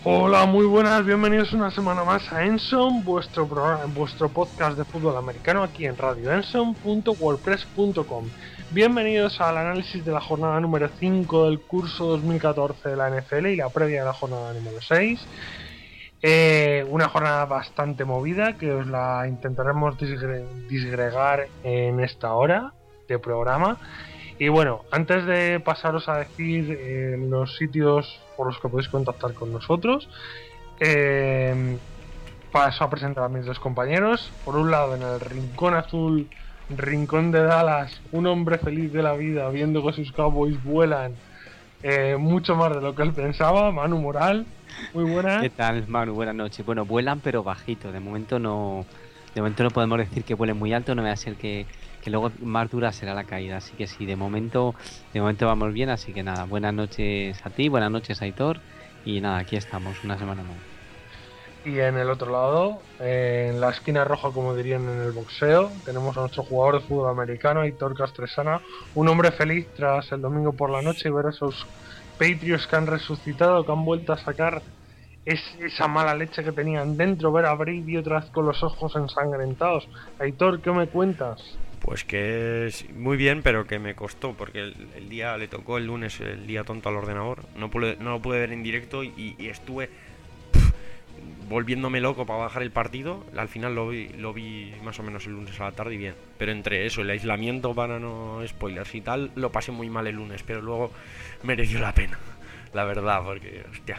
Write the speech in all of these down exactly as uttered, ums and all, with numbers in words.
Hola, muy buenas, bienvenidos una semana más a Enson, vuestro programa, vuestro podcast de fútbol americano aquí en radio enson punto wordpress punto com. Bienvenidos al análisis de la jornada número cinco del curso dos mil catorce de la N F L y la previa de la jornada número seis. Eh, una jornada bastante movida que os la intentaremos disgre- disgregar en esta hora de programa. Y bueno, antes de pasaros a decir eh, los sitios por los que podéis contactar con nosotros, eh, paso a presentar a mis dos compañeros. Por un lado, en el rincón azul, rincón de Dallas, un hombre feliz de la vida viendo que sus Cowboys vuelan eh, mucho más de lo que él pensaba, Manu Moral. Muy buenas. ¿Qué tal, Manu? Buenas noches. Bueno, vuelan pero bajito. De momento no, de momento no podemos decir que vuelen muy alto. No va a ser que, que luego más dura será la caída. Así que sí, de momento, de momento vamos bien. Así que nada, buenas noches a ti, buenas noches a Aitor. Y nada, aquí estamos, una semana más. Y en el otro lado, eh, en la esquina roja, como dirían en el boxeo, tenemos a nuestro jugador de fútbol americano, Aitor Castresana, un hombre feliz tras el domingo por la noche y ver a esos Patriots que han resucitado, que han vuelto a sacar es, esa mala leche que tenían dentro, ver a Brady otra vez con los ojos ensangrentados. Aitor, ¿qué me cuentas? Pues que es muy bien, pero que me costó, porque el, el día le tocó el lunes, el día tonto al ordenador, no, pude, no lo pude ver en directo y, y estuve pff, volviéndome loco para bajar el partido. Al final lo vi, lo vi más o menos el lunes a la tarde y bien, pero entre eso, el aislamiento para no spoilers y tal, lo pasé muy mal el lunes, pero luego mereció la pena, la verdad, porque hostia.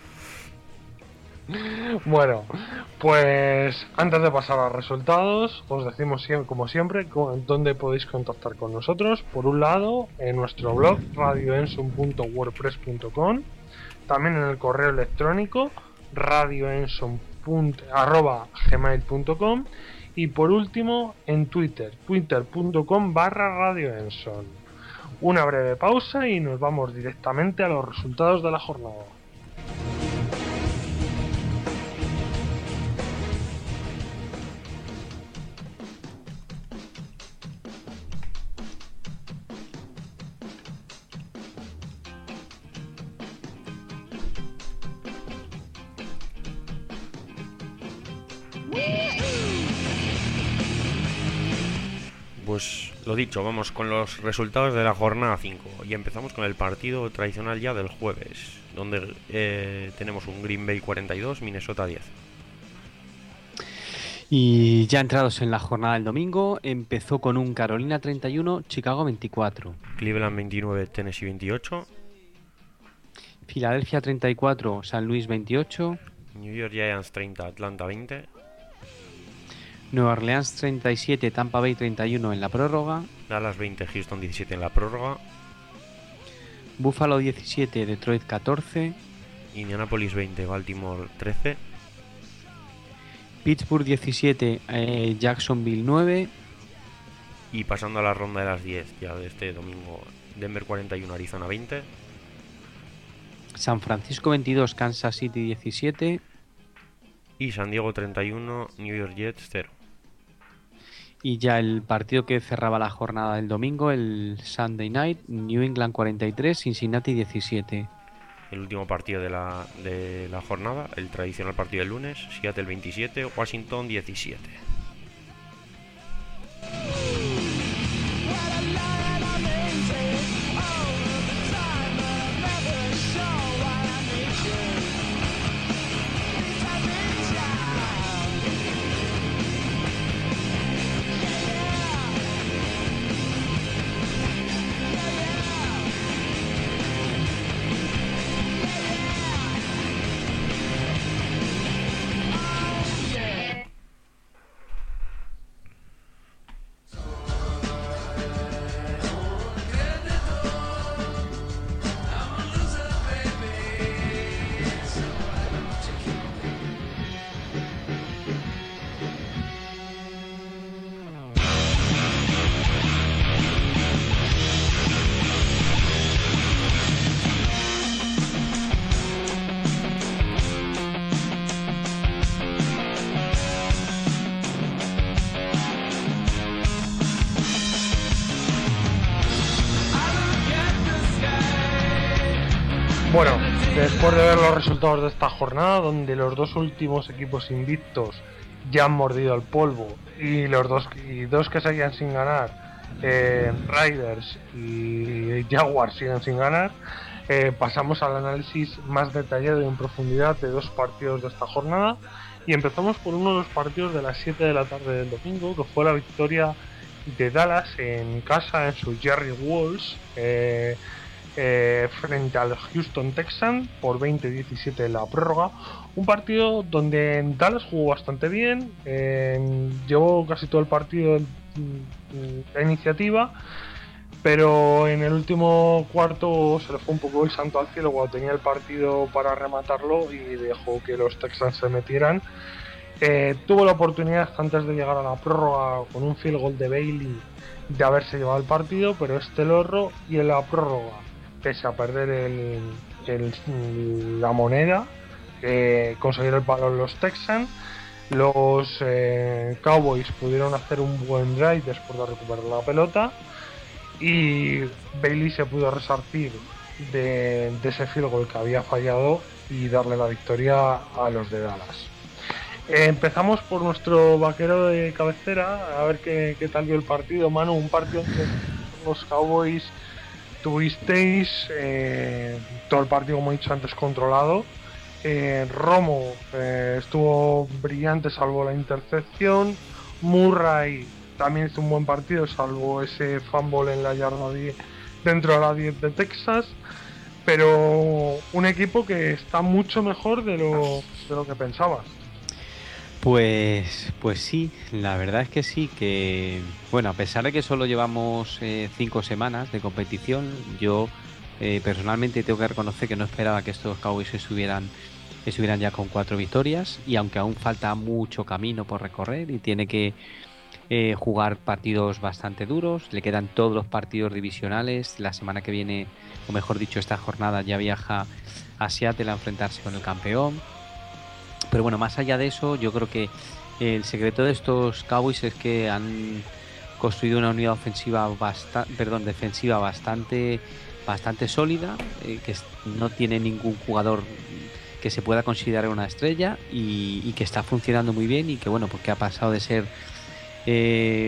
Bueno, pues antes de pasar a los resultados, os decimos como siempre dónde podéis contactar con nosotros. Por un lado, en nuestro blog radio enson punto wordpress punto com, también en el correo electrónico radio enson arroba gmail punto com y por último en Twitter, twitter punto com barra radioenson. Una breve pausa y nos vamos directamente a los resultados de la jornada. Pues lo dicho, vamos con los resultados de la jornada cinco y empezamos con el partido tradicional ya del jueves, donde eh, tenemos un Green Bay cuarenta y dos, Minnesota diez. Y ya entrados en la jornada del domingo, empezó con un Carolina treinta y uno, Chicago veinticuatro. Cleveland veintinueve, Tennessee veintiocho. Filadelfia treinta y cuatro, San Luis veintiocho. New York Giants treinta, Atlanta veinte. Nueva Orleans treinta y siete, Tampa Bay treinta y uno en la prórroga. Dallas veinte, Houston diecisiete en la prórroga. Buffalo diecisiete, Detroit catorce. Indianapolis veinte, Baltimore trece. Pittsburgh diecisiete, eh, Jacksonville nueve. Y pasando a la ronda de las diez ya de este domingo, Denver cuarenta y uno, Arizona veinte. San Francisco veintidós, Kansas City diecisiete. Y San Diego treinta y uno, New York Jets cero. Y ya el partido que cerraba la jornada del domingo, el Sunday Night, New England cuarenta y tres, Cincinnati diecisiete. El último partido de la, de la jornada, el tradicional partido del lunes, Seattle veintisiete, Washington diecisiete. Bueno, Después de ver los resultados de esta jornada, donde los dos últimos equipos invictos ya han mordido el polvo y los dos, y dos que seguían sin ganar, eh, Raiders y Jaguars siguen sin ganar, eh, pasamos al análisis más detallado y en profundidad de dos partidos de esta jornada y empezamos por uno de los partidos de las siete de la tarde del domingo, que fue la victoria de Dallas en casa en su Jerry Walls eh, Eh, frente al Houston Texans por veinte diecisiete en la prórroga. Un partido donde Dallas jugó bastante bien, eh, llevó casi todo el partido en, en la iniciativa, pero en el último cuarto se le fue un poco el santo al cielo cuando tenía el partido para rematarlo y dejó que los Texans se metieran. Eh, tuvo la oportunidad antes de llegar a la prórroga con un field goal de Bailey de haberse llevado el partido, pero este lo erró y en la prórroga, pese a perder el, el, la moneda, eh, consiguieron el balón los Texans. Los eh, Cowboys pudieron hacer un buen drive después de recuperar la pelota y Bailey se pudo resarcir de, de ese field goal que había fallado y darle la victoria a los de Dallas. Eh, empezamos por nuestro vaquero de cabecera, a ver qué, qué tal vio el partido. Manu, un partido donde los Cowboys tuvisteis eh, todo el partido, como he dicho antes, controlado. Eh, Romo eh, estuvo brillante salvo la intercepción. Murray también hizo un buen partido salvo ese fumble en la yarda diez dentro de la diez de Texas. Pero un equipo que está mucho mejor de lo, de lo que pensabas. Pues, pues sí, la verdad es que sí, que bueno, a pesar de que solo llevamos eh, cinco semanas de competición, yo eh, personalmente tengo que reconocer que no esperaba que estos Cowboys estuvieran, estuvieran ya con cuatro victorias, y aunque aún falta mucho camino por recorrer y tiene que eh, jugar partidos bastante duros, le quedan todos los partidos divisionales. La semana que viene, o mejor dicho, esta jornada ya viaja a Seattle a enfrentarse con el campeón. Pero bueno, más allá de eso, yo creo que el secreto de estos Cowboys es que han construido una unidad ofensiva bastante, perdón, defensiva bastante, bastante sólida, eh, que no tiene ningún jugador que se pueda considerar una estrella y, y que está funcionando muy bien, y que bueno, porque ha pasado de ser eh,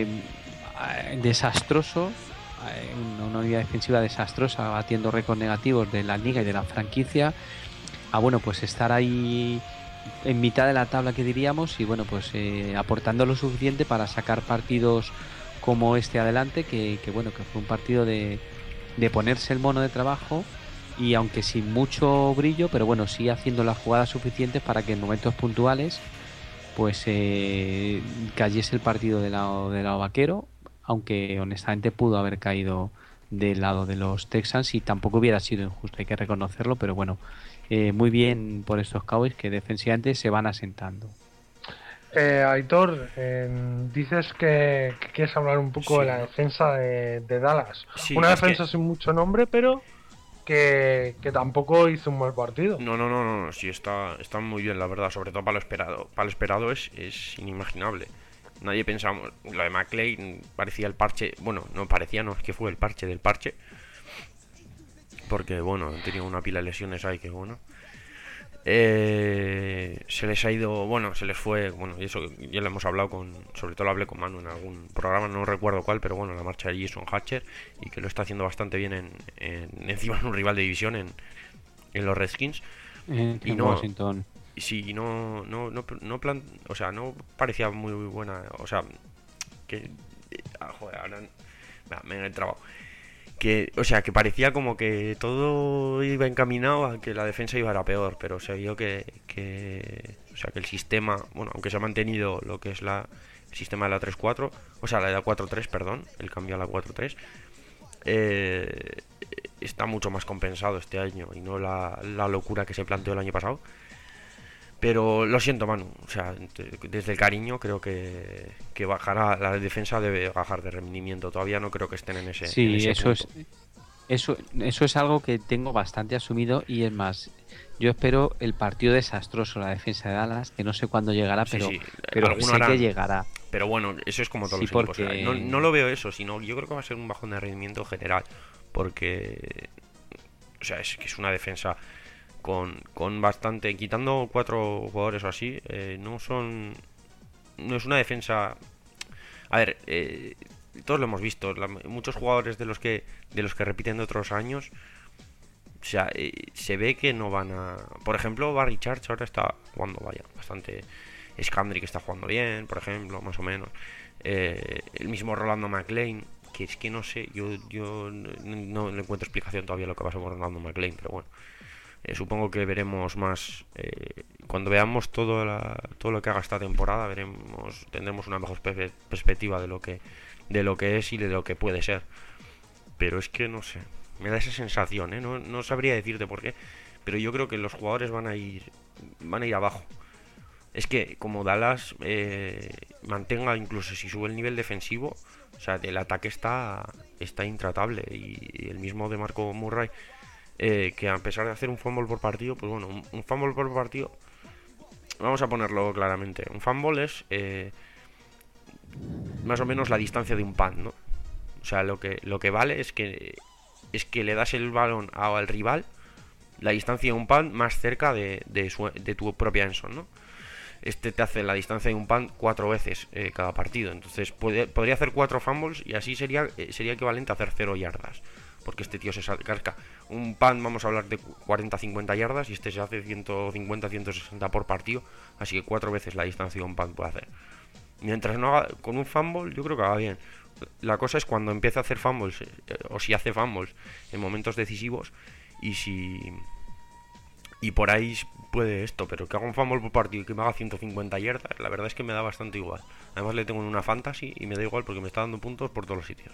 desastroso, eh, una unidad defensiva desastrosa, batiendo récords negativos de la liga y de la franquicia, a bueno, pues estar ahí en mitad de la tabla, que diríamos, y bueno, pues eh, aportando lo suficiente para sacar partidos como este adelante, que, que bueno, que fue un partido de, de ponerse el mono de trabajo, y aunque sin mucho brillo, pero bueno, sí haciendo las jugadas suficientes para que en momentos puntuales pues eh, cayese el partido del lado, del lado vaquero, aunque honestamente pudo haber caído del lado de los Texans y tampoco hubiera sido injusto, hay que reconocerlo, pero bueno, Eh, muy bien por estos Cowboys que defensivamente se van asentando. Eh, Aitor, eh, dices que, que quieres hablar un poco sí. de la defensa de, de Dallas. Sí, Una defensa que... sin mucho nombre, pero que, que tampoco hizo un mal partido. No, no, no, no, no. Sí, está, está muy bien, la verdad. Sobre todo para lo esperado. Para lo esperado es, es inimaginable. Nadie pensaba. Lo de McClay parecía el parche. Bueno, no parecía, no, es que fue el parche del parche. Porque, bueno, han tenido una pila de lesiones ahí que, bueno. Eh, se les ha ido, bueno, se les fue, bueno, y eso ya lo hemos hablado con, sobre todo lo hablé con Manu en algún programa, no recuerdo cuál, pero bueno, la marcha de Jason Hatcher, y que lo está haciendo bastante bien en, en encima de un rival de división en, en los Redskins. En y no, Washington. Sí, no, no, no, no plan, o sea, no parecía muy, muy buena, o sea, que, ah, joder, ahora me he entrado. Que, o sea, que parecía como que todo iba encaminado a que la defensa iba a ir a peor, pero se vio que, que, o sea, que el sistema, bueno, aunque se ha mantenido lo que es la el sistema de la tres cuatro, o sea, la de la cuatro tres, perdón, el cambio a la cuatro tres, eh, está mucho más compensado este año y no la, la locura que se planteó el año pasado. Pero lo siento, Manu, o sea, desde el cariño creo que, que bajará, la defensa debe bajar de rendimiento. Todavía no creo que estén en ese, sí, en ese eso punto. es eso, eso es algo que tengo bastante asumido, y es más, yo espero el partido desastroso, la defensa de Dallas, que no sé cuándo llegará, sí, pero, sí. pero sé harán, que llegará. Pero bueno, eso es como todos sí, los equipos. porque... O sea, no, no lo veo eso, sino yo creo que va a ser un bajón de rendimiento general, porque, o sea, es que es una defensa con, con bastante, quitando cuatro jugadores o así, eh, no son, no es una defensa. A ver, eh, todos lo hemos visto, la, muchos jugadores de los que de los que repiten de otros años, o sea, eh, se ve que no van a. Por ejemplo, Barry Church ahora está jugando, vaya, bastante. Scandrick está jugando bien, por ejemplo, más o menos. Eh, el mismo Rolando McLean, que es que no sé, yo yo no, no le encuentro explicación todavía lo que pasó con Rolando McLean, pero bueno. Eh, supongo que veremos más eh, cuando veamos todo, la, todo lo que haga esta temporada, veremos, tendremos una mejor pe- perspectiva de lo que de lo que es y de lo que puede ser. Pero es que no sé, me da esa sensación, ¿eh? No, no sabría decirte por qué, pero yo creo que los jugadores van a ir van a ir abajo. Es que como Dallas eh, mantenga, incluso si sube el nivel defensivo, o sea, el ataque está está intratable, y, y el mismo de Marco Murray, eh, que a pesar de hacer un fumble por partido, pues bueno, un, un fumble por partido, vamos a ponerlo claramente, un fumble es eh, más o menos la distancia de un punt, ¿no? O sea, lo que lo que vale es que es que le das el balón al rival la distancia de un punt más cerca de, de, su, de tu propia endzone, ¿no? Este te hace la distancia de un punt cuatro veces eh, cada partido. Entonces puede, podría hacer cuatro fumbles y así sería eh, sería equivalente a hacer cero yardas. Porque este tío se casca un punt, vamos a hablar de cuarenta a cincuenta yardas, y este se hace ciento cincuenta a ciento sesenta por partido. Así que cuatro veces la distancia de un punt puede hacer. Mientras no haga con un fumble, yo creo que va bien. La cosa es cuando empieza a hacer fumbles, eh, o si hace fumbles en momentos decisivos, y si... Y por ahí puede esto, pero que haga un fumble por partido y que me haga ciento cincuenta yardas, la verdad es que me da bastante igual. Además le tengo en una fantasy y me da igual porque me está dando puntos por todos los sitios.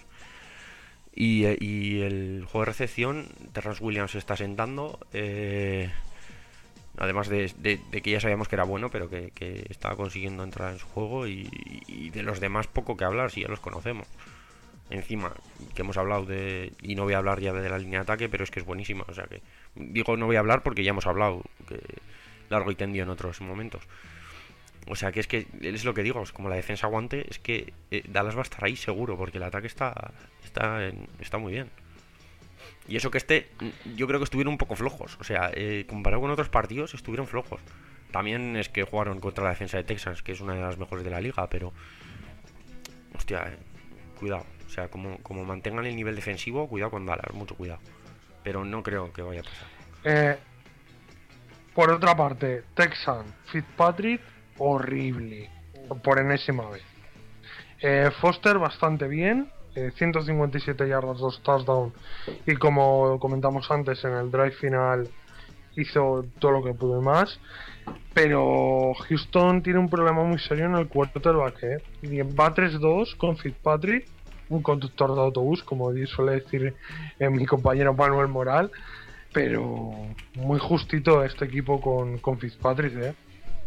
Y, y el juego de recepción, Terrence Williams se está sentando, eh, además de, de, de que ya sabíamos que era bueno, pero que, que estaba consiguiendo entrar en su juego, y, y de los demás poco que hablar, si ya los conocemos. Encima, que hemos hablado de... Y no voy a hablar ya de la línea de ataque, pero es que es buenísima. O sea que... Digo, no voy a hablar porque ya hemos hablado que largo y tendido en otros momentos. O sea que es que... Es lo que digo, es como la defensa aguante, es que eh, Dallas va a estar ahí seguro, porque el ataque está está, en, está muy bien. Y eso que este... Yo creo que estuvieron un poco flojos. O sea, eh, comparado con otros partidos, estuvieron flojos. También es que jugaron contra la defensa de Texans, que es una de las mejores de la liga, pero... Hostia, eh, cuidado. O sea, como, como mantengan el nivel defensivo, cuidado con Dallas, mucho cuidado. Pero no creo que vaya a pasar. Eh, por otra parte, Texan, Fitzpatrick, horrible. Por enésima vez. Eh, Foster, bastante bien. Eh, ciento cincuenta y siete yardas, dos touchdowns. Y como comentamos antes, en el drive final hizo todo lo que pudo más. Pero Houston tiene un problema muy serio en el quarterback, ¿eh? Y va tres dos con Fitzpatrick, un conductor de autobús, como suele decir eh, mi compañero Manuel Moral, pero muy justito este equipo con, con Fitzpatrick, ¿eh?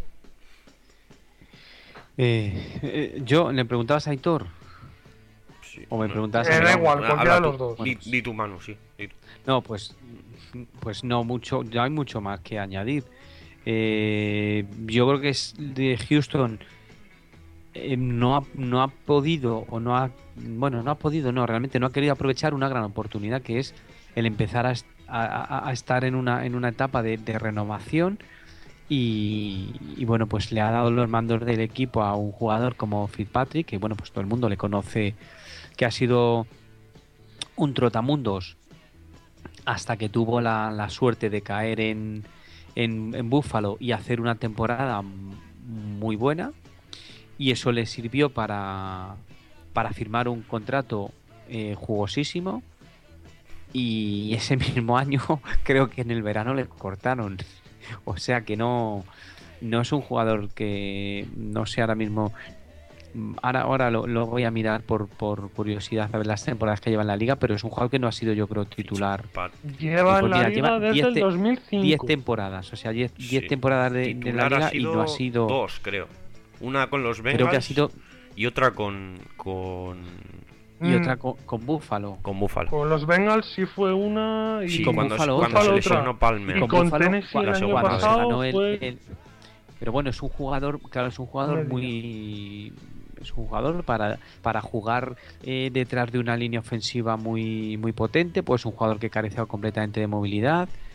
Eh, eh, yo, ¿le preguntabas a Aitor? Sí, ¿O me no, preguntabas eh, a da mí? igual, cualquiera de tú, los dos. Di, di tu mano, sí. Di tu. No, pues, pues no mucho, no hay mucho más que añadir. Eh, yo creo que es de Houston, eh, no ha, no ha podido o no ha, bueno, no ha podido, no, realmente no ha querido aprovechar una gran oportunidad, que es el empezar a, a, a estar en una, en una etapa de, de renovación. Y, y bueno, pues le ha dado los mandos del equipo a un jugador como Fitzpatrick, que bueno, pues todo el mundo le conoce, que ha sido un trotamundos hasta que tuvo la, la suerte de caer en, en, en Buffalo y hacer una temporada muy buena, y eso le sirvió para, para firmar un contrato eh, jugosísimo, y ese mismo año creo que en el verano le cortaron. O sea que no, no es un jugador que, no sé ahora mismo, ahora, ahora lo, lo voy a mirar por, por curiosidad a ver las temporadas que lleva en la liga, pero es un jugador que no ha sido, yo creo, titular. Lleva en Pues la mira, liga lleva desde diez el te- dos mil cinco. diez temporadas, o sea, diez Sí. temporadas de, de la Titular liga ha sido y no ha sido... dos, creo. Una con los Bengals Creo que ha sido... y otra con con, Y Mm, otra con, con Buffalo. con Buffalo. Con los Bengals sí fue una y Sí, con cuando, Buffalo cuando otra. se lesionó Palmer. Y con con Buffalo, Tennessee el la año segunda cuando se pasado ganó el- fue... el- Pero bueno, es un jugador, claro, es un jugador Medio. muy... Es un jugador para, para jugar eh, detrás de una línea ofensiva muy, muy potente, pues un jugador que carece completamente de movilidad.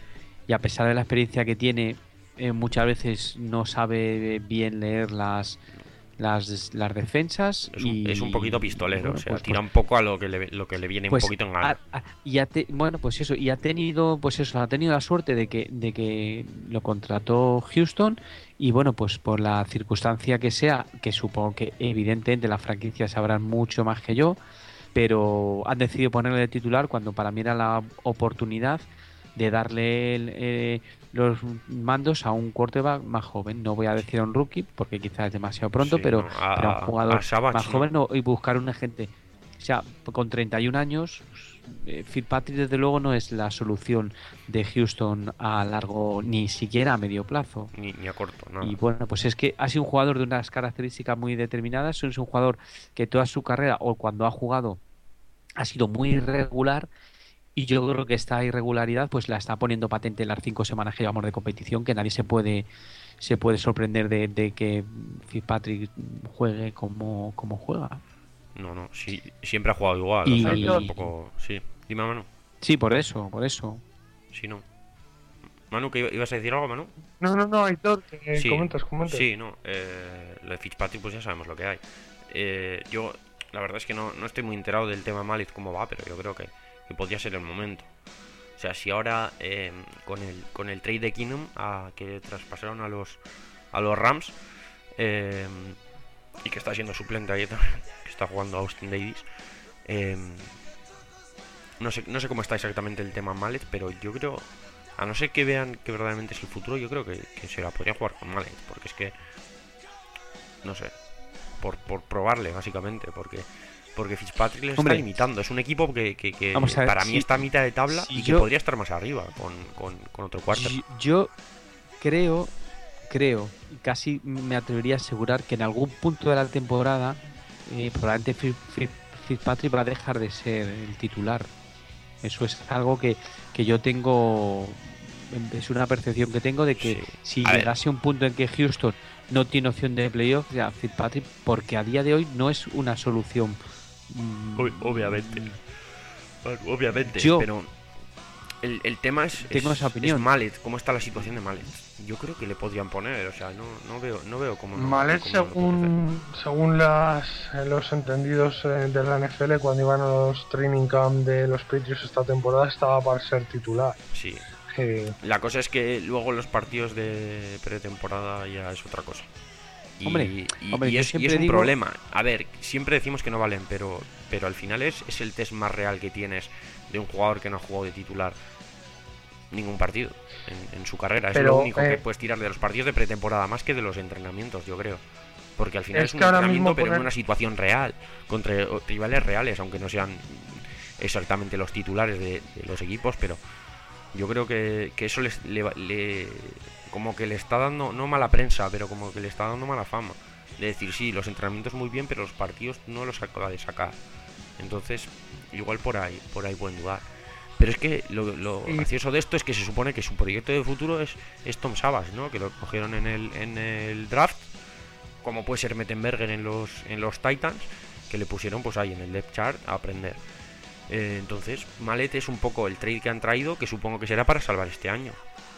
y a pesar de la experiencia que tiene, eh, muchas veces no sabe bien leer las las, las defensas. Es un, y es un poquito pistolero, bueno, o sea, pues, tira pues, un poco a lo que le, lo que le viene pues un poquito en gana. ha- ha- y ha te- bueno, pues eso, y ha tenido, pues eso, ha tenido la suerte de que, de que lo contrató Houston, y bueno, pues por la circunstancia que sea, que supongo que evidentemente las franquicias sabrán mucho más que yo, pero han decidido ponerle de titular cuando para mí era la oportunidad de darle el, eh, los mandos a un quarterback más joven. No voy a decir a un rookie porque quizás es demasiado pronto, Sí, pero, no, a, pero a un a jugador Savage, más ¿no? joven no, y buscar un agente. O sea, con treinta y un años, eh, Fitzpatrick desde luego no es la solución de Houston a largo, ni siquiera a medio plazo. Ni, ni a corto, nada. Y bueno, pues es que ha sido un jugador de unas características muy determinadas. Es un jugador que toda su carrera o cuando ha jugado ha sido muy irregular, y yo creo que esta irregularidad pues la está poniendo patente en las cinco semanas que llevamos de competición, que nadie se puede se puede sorprender de, de que Fitzpatrick juegue como, como juega. No, no, sí, siempre ha jugado igual, Y- o sea, que tampoco... Sí, dime, Manu. Sí, por eso, por eso. Sí, no. Manu, ¿que iba- ibas a decir algo, Manu? No, no, no, Aitor, que Sí, comentas, comentas. Sí, no. Eh, lo de Fitzpatrick, pues ya sabemos lo que hay. Eh, yo, la verdad es que no, no estoy muy enterado del tema Malik cómo va, pero yo creo que, que podría ser el momento. O sea, si ahora eh, con el con el trade de Keenum a, que traspasaron a los a los Rams eh, y que está siendo suplente ahí también, que está jugando Austin Davis. Eh, no sé no sé cómo está exactamente el tema Mallet, pero yo creo, a no ser que vean que verdaderamente es el futuro, yo creo que, que se la podría jugar con Mallet, porque es que no sé, por, por probarle básicamente, porque porque Fitzpatrick les Hombre, está limitando. Es un equipo que, que, que vamos a ver, para mí si- está a mitad de tabla si y que yo- podría estar más arriba con, con, con otro cuarto. Yo, yo creo, creo, casi me atrevería a asegurar que en algún punto de la temporada eh, probablemente Fitz- Fitz- Fitzpatrick va a dejar de ser el titular. Eso es algo que, que yo tengo, es una percepción que tengo de que Sí. si A ver. llegase un punto en que Houston no tiene opción de playoff, ya Fitzpatrick, porque a día de hoy no es una solución. mm, Ob- obviamente. Bueno, obviamente, Yo- pero el, el tema es, Tengo es, esa opinión. es Mallet, cómo está la situación de Mallet. Yo creo que le podrían poner, o sea, no, no veo no veo cómo no. Mallet, cómo no lo puede hacer. según, según las, eh, los entendidos eh, de la N F L, cuando iban a los training camp de los Patriots esta temporada, estaba para ser titular. Sí. Eh, La cosa es que luego los partidos de pretemporada ya es otra cosa. Y, Hombre, y- hombre, y yo es, y siempre es un digo- problema. A ver, siempre decimos que no valen, pero, pero al final es, es el test más real que tienes de un jugador que no ha jugado de titular ningún partido en, en su carrera. Es Pero, lo único eh, que puedes tirar de los partidos de pretemporada, más que de los entrenamientos, yo creo. Porque al final Es es, un que ahora entrenamiento, mismo pero en poner- una situación real, contra eh, rivales reales, aunque no sean exactamente los titulares de, de los equipos, pero yo creo que, que eso les, le, va- le- como que le está dando, no mala prensa, pero como que le está dando mala fama. De decir, sí, los entrenamientos muy bien, pero los partidos no los acaba de sacar. Entonces, igual por ahí, por ahí pueden dudar. Pero es que lo, lo Y- gracioso de esto es que se supone que su proyecto de futuro es, es Tom Savage, ¿no? Que lo cogieron en el, en el draft, como puede ser Mettenberger en los, en los Titans, que le pusieron pues ahí en el depth chart a aprender. Eh, entonces, Mallet es un poco el trade que han traído, que supongo que será para salvar este año.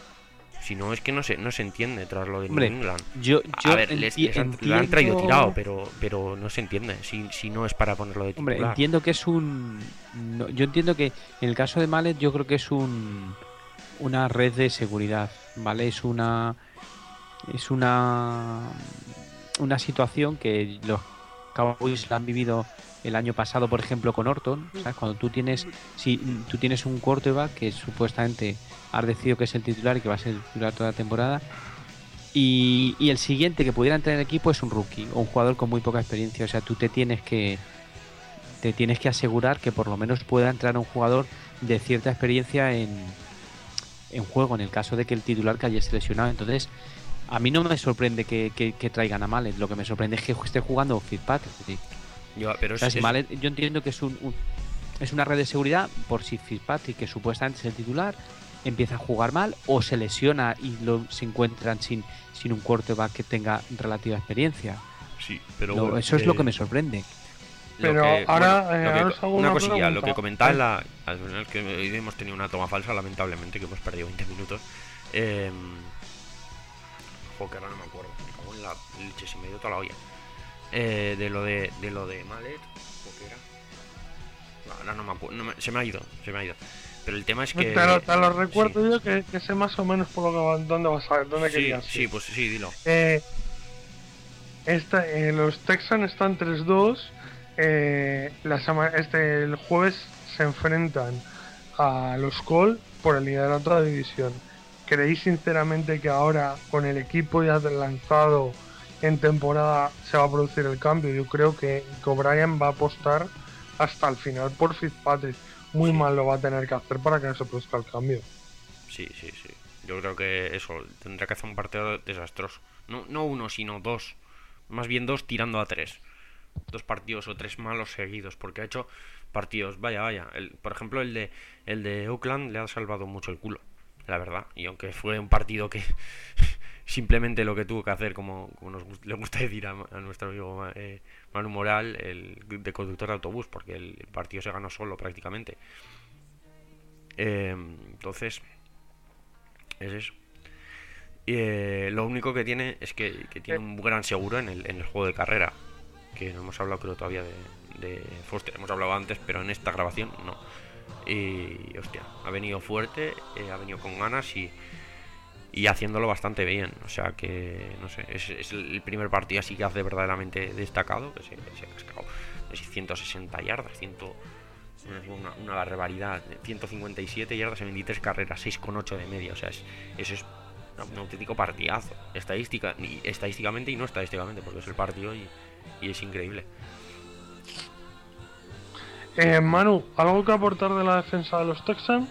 Si no, es que no se, no se entiende tras lo de Hombre, New England. yo, yo A ver, les, enti- les han, lo han traído entiendo- tirado, pero, pero no se entiende si, si no es para ponerlo de titular. Hombre, entiendo que es un. no, yo entiendo que en el caso de Mallet, yo creo que es un una red de seguridad, ¿vale? Es una. Es una. Una situación que los Cowboys la han vivido el año pasado, por ejemplo, con Orton. ¿Sabes? Cuando tú tienes. Si tú tienes un quarterback que supuestamente has decidido que es el titular y que va a ser el titular toda la temporada. Y, y el siguiente que pudiera entrar en el equipo es un rookie o un jugador con muy poca experiencia. O sea, tú te tienes que te tienes que asegurar que por lo menos pueda entrar un jugador de cierta experiencia en, en juego, en el caso de que el titular cayese lesionado. Entonces, a mí no me sorprende que, que- que traigan a Mallet. Lo que me sorprende es que esté jugando Fitzpatrick. Yo, pero O es, sea, si es- Mallet- yo entiendo que es un, un- es una red de seguridad por si Fitzpatrick, que supuestamente es el titular, empieza a jugar mal o se lesiona y lo, se encuentran sin, sin un quarterback que tenga relativa experiencia. sí, pero Lo- bueno, eso es lo eh, que me sorprende. Pero que, ahora, bueno, eh, lo que- ahora os hago una una cosilla, pregunta. lo que comentaba en la, al final es que hoy hemos tenido una toma falsa, lamentablemente, que hemos perdido veinte minutos. Eh, joder, ahora no me acuerdo, me cago en la leche, se me dio toda la olla. Eh, de lo de, de lo de Mallet, ¿o qué era? No, ahora no me acuerdo, no me- se me ha ido, se me ha ido. Pero el tema es que... Te lo, te lo recuerdo sí. yo que, que sé más o menos por lo que va- dónde vas a dónde Sí, querías sí, ir. pues sí, dilo. Eh, esta, eh, los Texans están tres dos. Eh, la sema- este, el jueves se enfrentan a los Colts por el liderato de la división. ¿Creéis sinceramente que ahora, con el equipo ya lanzado en temporada, se va a producir el cambio? Yo creo que, que O'Brien va a apostar hasta el final por Fitzpatrick. Muy Sí. mal lo va a tener que hacer para que no se produzca el cambio. Sí, sí, sí. Yo creo que eso, tendrá que hacer un partido desastroso. No, no uno, sino dos. Más bien dos tirando a tres. Dos partidos o tres malos seguidos. Porque ha hecho partidos, vaya, vaya. El, por ejemplo, el de, el de Oakland le ha salvado mucho el culo, la verdad. Y aunque fue un partido que simplemente lo que tuvo que hacer, como, como nos gust- le gusta decir a, a nuestro amigo eh, Manu Moral, el de conductor de autobús, porque el, el partido se ganó solo prácticamente. Eh, entonces, es eso. Eh, lo único que tiene es que, que tiene un gran seguro en el, en el juego de carrera. Que no hemos hablado, creo, todavía de, de Foster. Hemos hablado antes, pero en esta grabación no. Y, hostia, ha venido fuerte, eh, ha venido con ganas y, y haciéndolo bastante bien. O sea que, no sé, es, es el primer partido así que hace verdaderamente destacado. Que se, se ha cascado de ciento sesenta yardas, cien, una, una barbaridad. ciento cincuenta y siete yardas en veintitrés carreras, seis coma ocho de media. O sea, es, eso es un auténtico partidazo. Estadística, y, estadísticamente y no estadísticamente, porque es el partido y, y es increíble. Eh, Manu, ¿algo que aportar de la defensa de los Texans?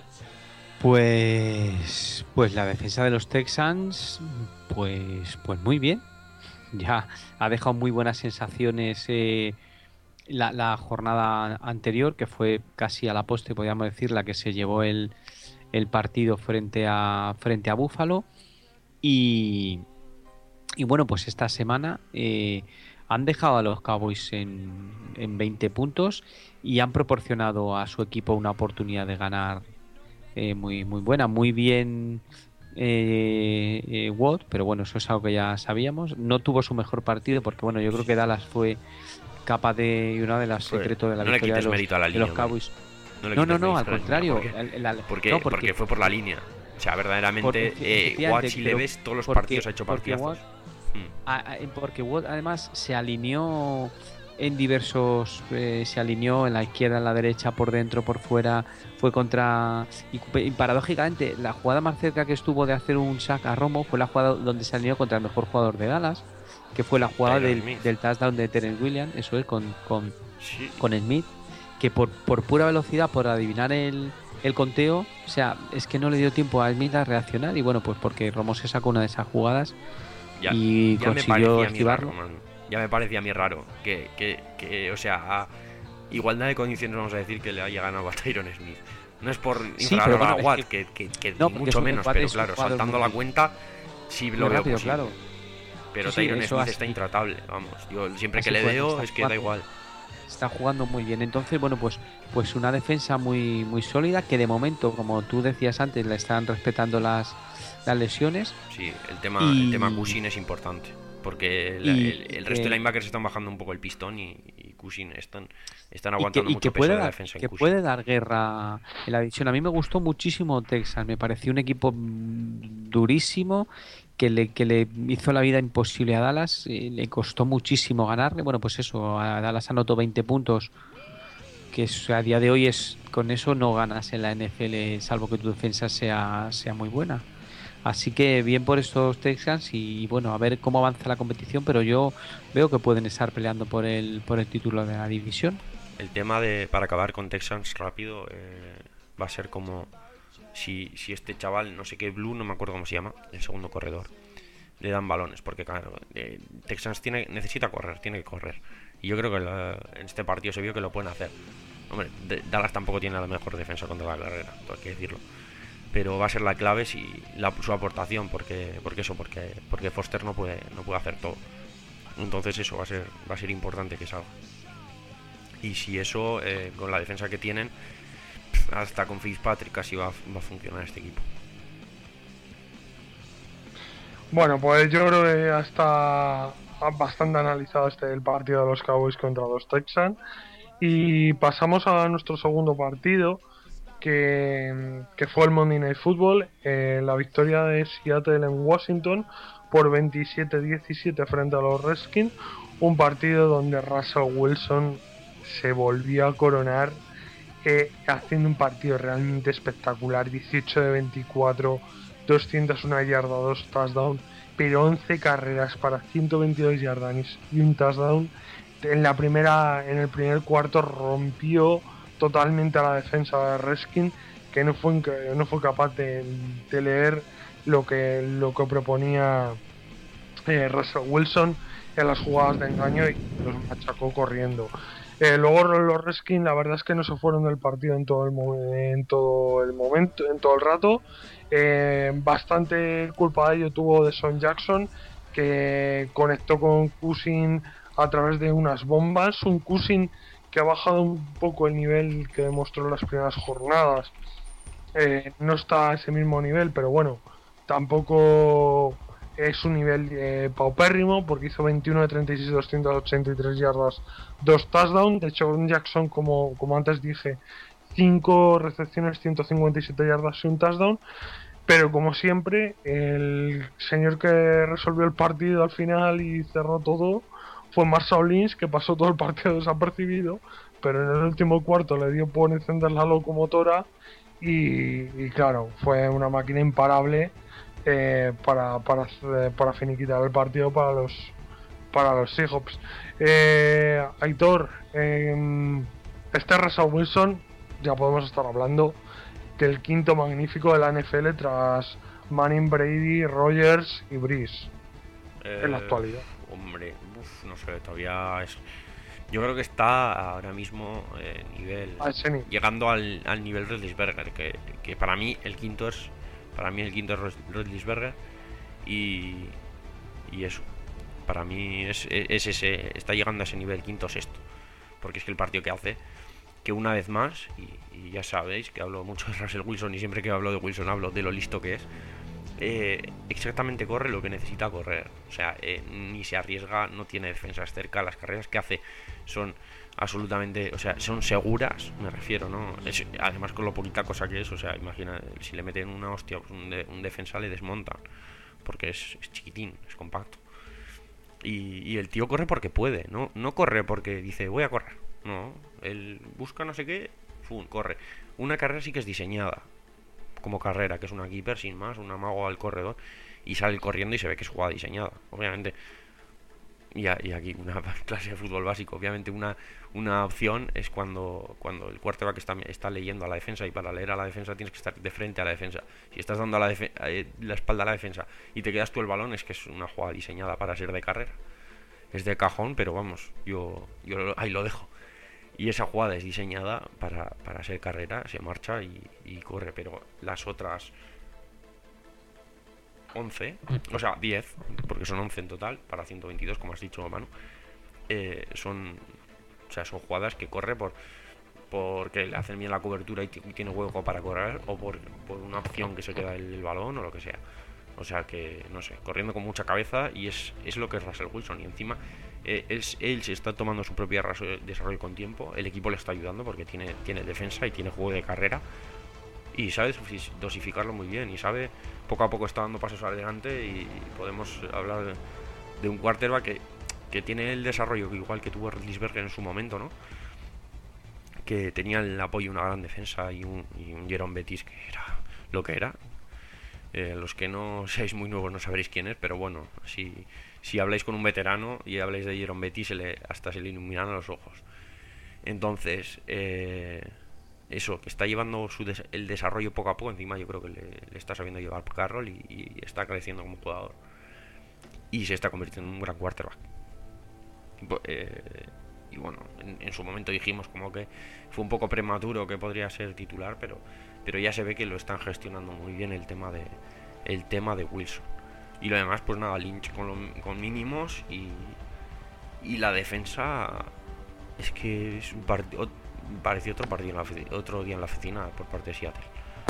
Pues, pues la defensa de los Texans, pues, pues muy bien. Ya ha dejado muy buenas sensaciones eh, la, la jornada anterior, que fue casi a la postre, podríamos decir, la que se llevó el, el partido frente a frente a Buffalo. Y, y bueno, pues esta semana eh, han dejado a los Cowboys en, en veinte puntos y han proporcionado a su equipo una oportunidad de ganar eh, muy, muy buena, muy bien eh, eh, Watt, pero bueno, eso es algo que ya sabíamos. No tuvo su mejor partido porque bueno, yo creo que Dallas fue capaz de, y uno de los Fue- secretos de la no le victoria de quites los, mérito a la de línea, los Cowboys. No, le No, quites no, no, mérito al a la línea, contrario. Porque, el- el- al- porque, no, porque fue por la línea. O sea, verdaderamente, Porque, eh, efectivamente, Watt, si le pero ves, todos los porque- partidos ha hecho porque partidazos. Watt- Mm. a- a- porque Watt además se alineó en diversos, eh, se alineó en la izquierda, en la derecha, por dentro, por fuera, fue contra y, y paradójicamente la jugada más cerca que estuvo de hacer un sack a Romo fue la jugada donde se alineó contra el mejor jugador de Dallas, que fue la jugada Tyron del, Smith. del touchdown de Terence Williams, eso es, con, con, Sí. con Smith, que por, por pura velocidad, por adivinar el, el conteo, o sea, es que no le dio tiempo a Smith a reaccionar y bueno, pues porque Romo se sacó una de esas jugadas Ya, y ya me consiguió parecía a mí esquivarlo. raro, man. Ya me parecía a mí raro que, que, que, o sea, a igualdad de condiciones vamos a decir que le haya ganado a Tyron Smith. No es por Sí, infravalorar pero bueno, a es Watt, que- que, que, que No, porque mucho es un- menos, Watt pero es un claro, jugador saltando muy- la cuenta, sí muy lo veo rápido, posible. claro. Pero Sí, sí, Tyron eso Smith así- está intratable, vamos. Yo siempre así que le fue, veo está es que da jugando. igual. Está jugando muy bien. Entonces, bueno, pues, pues una defensa muy, muy sólida que de momento, como tú decías antes, le están respetando las, las lesiones. Sí, el tema, Y- el tema Cushing es importante. Porque el, y el- el resto que- de linebackers están bajando un poco el pistón y, y Cushing están, están Y que, aguantando y mucho que peso puede, de la dar, defensa en que Cushing. puede dar guerra en la división. A mí me gustó muchísimo Texas. Me pareció un equipo mm, durísimo que le, que le hizo la vida imposible a Dallas. eh, le costó muchísimo ganarle. Bueno, pues eso, a Dallas anotó veinte puntos. Que es- a día de hoy es con eso no ganas en la N F L, salvo que tu defensa sea, sea muy buena. Así que bien por estos Texans y bueno, a ver cómo avanza la competición, pero yo veo que pueden estar peleando por el, por el título de la división. El tema de, para acabar con Texans rápido, eh, va a ser como si, si este chaval, no sé qué, Blue, no me acuerdo cómo se llama, el segundo corredor, le dan balones, porque claro, eh, Texans tiene, necesita correr, tiene que correr. Y yo creo que la- en este partido se vio que lo pueden hacer. Hombre, de- Dallas tampoco tiene la mejor defensa contra la carrera, todo hay que decirlo. Pero va a ser la clave si la, su aportación, porque, porque eso, porque, porque Foster no puede, no puede hacer todo. Entonces eso va a ser, va a ser importante que salga. Y si eso, eh, con la defensa que tienen, hasta con Fitzpatrick casi va, va a funcionar este equipo. Bueno, pues yo creo que ya está bastante analizado este el partido de los Cowboys contra los Texans. Y pasamos a nuestro segundo partido, que, que fue el Monday Night Football, eh, la victoria de Seattle en Washington por veintisiete diecisiete frente a los Redskins, un partido donde Russell Wilson se volvió a coronar, eh, haciendo un partido realmente espectacular, dieciocho de veinticuatro, doscientos una yardas, dos touchdowns, pero once carreras para ciento veintidós yardas y un touchdown. En la primera, en el primer cuarto rompió totalmente a la defensa de Redskins, que no fue no fue capaz de, de leer lo que lo que proponía eh, Russell Wilson en las jugadas de engaño, y los machacó corriendo. Eh, luego los Redskins, la verdad es que no se fueron del partido en todo el, en todo el momento, en todo el rato. Eh, bastante culpa de ello tuvo Deshaun Jackson, que conectó con Cousin a través de unas bombas. Un Cousin que ha bajado un poco el nivel que demostró en las primeras jornadas. Eh, no está a ese mismo nivel, pero bueno, tampoco es un nivel eh, paupérrimo, porque hizo veintiuno de treinta y seis, doscientos ochenta y tres yardas, dos touchdowns. De hecho, Jackson, como, como antes dije, cinco recepciones, ciento cincuenta y siete yardas y un touchdown. Pero como siempre, el señor que resolvió el partido al final y cerró todo fue Marshall Lynch, que pasó todo el partido desapercibido, pero en el último cuarto le dio por encender la locomotora y, y claro, fue una máquina imparable eh, para, para, para finiquitar el partido para los para los Seahawks. Eh, Aitor, eh, este Russell Wilson, ya podemos estar hablando del quinto magnífico de la N F L tras Manning, Brady, Rodgers y Breeze eh, en la actualidad. Hombre, uf, no sé, todavía es... Yo creo que está ahora mismo eh, nivel, a ese nivel, llegando al, al nivel Roethlisberger, que, que para mí el quinto es para mí el quinto es Roethlisberger, y y eso para mí es, es ese, está llegando a ese nivel, quinto sexto, porque es que el partido que hace, que una vez más, y, y ya sabéis que hablo mucho de Russell Wilson y siempre que hablo de Wilson hablo de lo listo que es. Eh, exactamente corre lo que necesita correr, o sea, eh, ni se arriesga, no tiene defensas cerca, las carreras que hace son absolutamente, o sea, son seguras, me refiero, ¿no? Es, además con lo poquita cosa que es, o sea, imagina, si le meten una hostia, pues un, de, un defensa le desmontan, porque es, es chiquitín, es compacto, y, y el tío corre porque puede, ¿no? No corre porque dice, voy a correr, no, él busca no sé qué, fum, corre. Una carrera sí que es diseñada como carrera, que es una keeper sin más, un amago al corredor, y sale corriendo y se ve que es jugada diseñada, obviamente. Y, a, y aquí una clase de fútbol básico, obviamente una, una opción es cuando, cuando el quarterback está, está leyendo a la defensa, y para leer a la defensa tienes que estar de frente a la defensa. Si estás dando a la, defe eh, la espalda a la defensa y te quedas tú el balón, es que es una jugada diseñada para ser de carrera. Es de cajón, pero vamos, yo, yo ahí lo dejo. Y esa jugada es diseñada para, para ser carrera, se marcha y, y corre, pero las otras once, o sea, diez, porque son once en total, para ciento veintidós, como has dicho, Manu, eh, son, o sea, son jugadas que corre por porque le hacen bien la cobertura y tiene hueco para correr, o por, por una opción que se queda el, el balón o lo que sea. O sea que, no sé, corriendo con mucha cabeza, y es, es lo que es Russell Wilson. Y encima, eh, él, él se está tomando su propio desarrollo con tiempo. El equipo le está ayudando porque tiene, tiene defensa y tiene juego de carrera. Y sabe dosificarlo muy bien. Y sabe, poco a poco está dando pasos adelante. Y podemos hablar de, de un quarterback que, que tiene el desarrollo igual que tuvo Roethlisberger en su momento, ¿no? Que tenía el apoyo de una gran defensa y un, y un Jerome Bettis que era lo que era. Eh, los que no seáis muy nuevos no sabréis quién es, pero bueno, si, si habláis con un veterano y habláis de Jerome Bettis, se le, hasta se le iluminan los ojos. Entonces, eh, eso, que está llevando su des el desarrollo poco a poco. Encima yo creo que le, le está sabiendo llevar Carroll y, y está creciendo como jugador. Y se está convirtiendo en un gran quarterback. Eh, y bueno, en, en su momento dijimos como que fue un poco prematuro que podría ser titular, pero... pero ya se ve que lo están gestionando muy bien el tema de el tema de Wilson. Y lo demás, pues nada, Lynch con, lo, con mínimos, y, y la defensa Es que es un partido, pareció otro partido en la ofici- otro día en la oficina por parte de Seattle.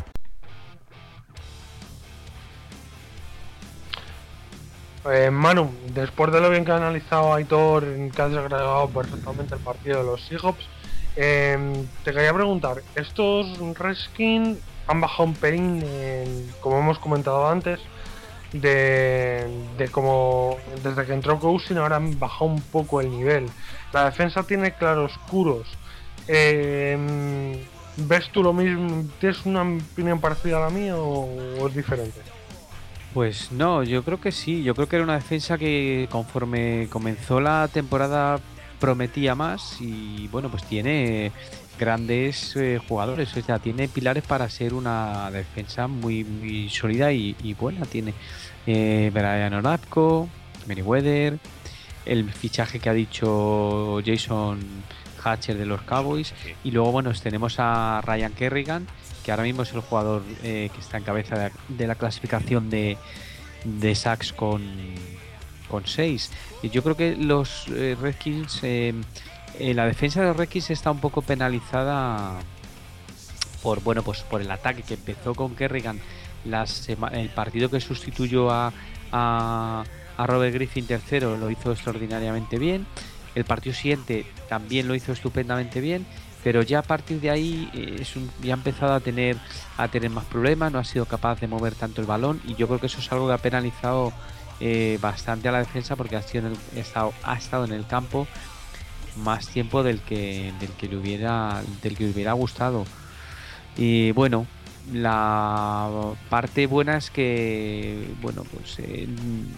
Eh, Manu, después de lo bien que ha analizado Aitor, que ha desagregado perfectamente el partido de los Seahawks, eh, te quería preguntar, estos Redskins han bajado un pelín, en- como hemos comentado antes, de, de como desde que entró Cousin ahora han bajado un poco el nivel. La defensa tiene claroscuros. Eh, ¿Ves tú lo mismo? ¿Tienes una opinión parecida a la mía o, o es diferente? Pues no, yo creo que sí. Yo creo que era una defensa que conforme comenzó la temporada prometía más y bueno, pues tiene grandes eh, jugadores, o sea, tiene pilares para ser una defensa muy, muy sólida y, y buena. Tiene eh, Brian Orazco, Meriwether, el fichaje que ha dicho Jason Hatcher de los Cowboys Sí. y luego bueno, tenemos a Ryan Kerrigan que ahora mismo es el jugador eh, que está en cabeza de, de la clasificación de, de sacks con con seis. Y yo creo que los eh, Redskins eh, eh, la defensa de los Redskins está un poco penalizada por bueno pues por el ataque que empezó con Kerrigan las sema- el partido que sustituyó a, a, a Robert Griffin tercero lo hizo extraordinariamente bien. El partido siguiente también lo hizo estupendamente bien, pero ya a partir de ahí eh, es un- ya ha empezado a tener a tener más problemas, no ha sido capaz de mover tanto el balón y yo creo que eso es algo que ha penalizado eh, bastante a la defensa porque ha, sido en el- estado, ha estado en el campo más tiempo del que del que le hubiera del que le hubiera gustado. Y bueno, la parte buena es que, bueno, pues eh,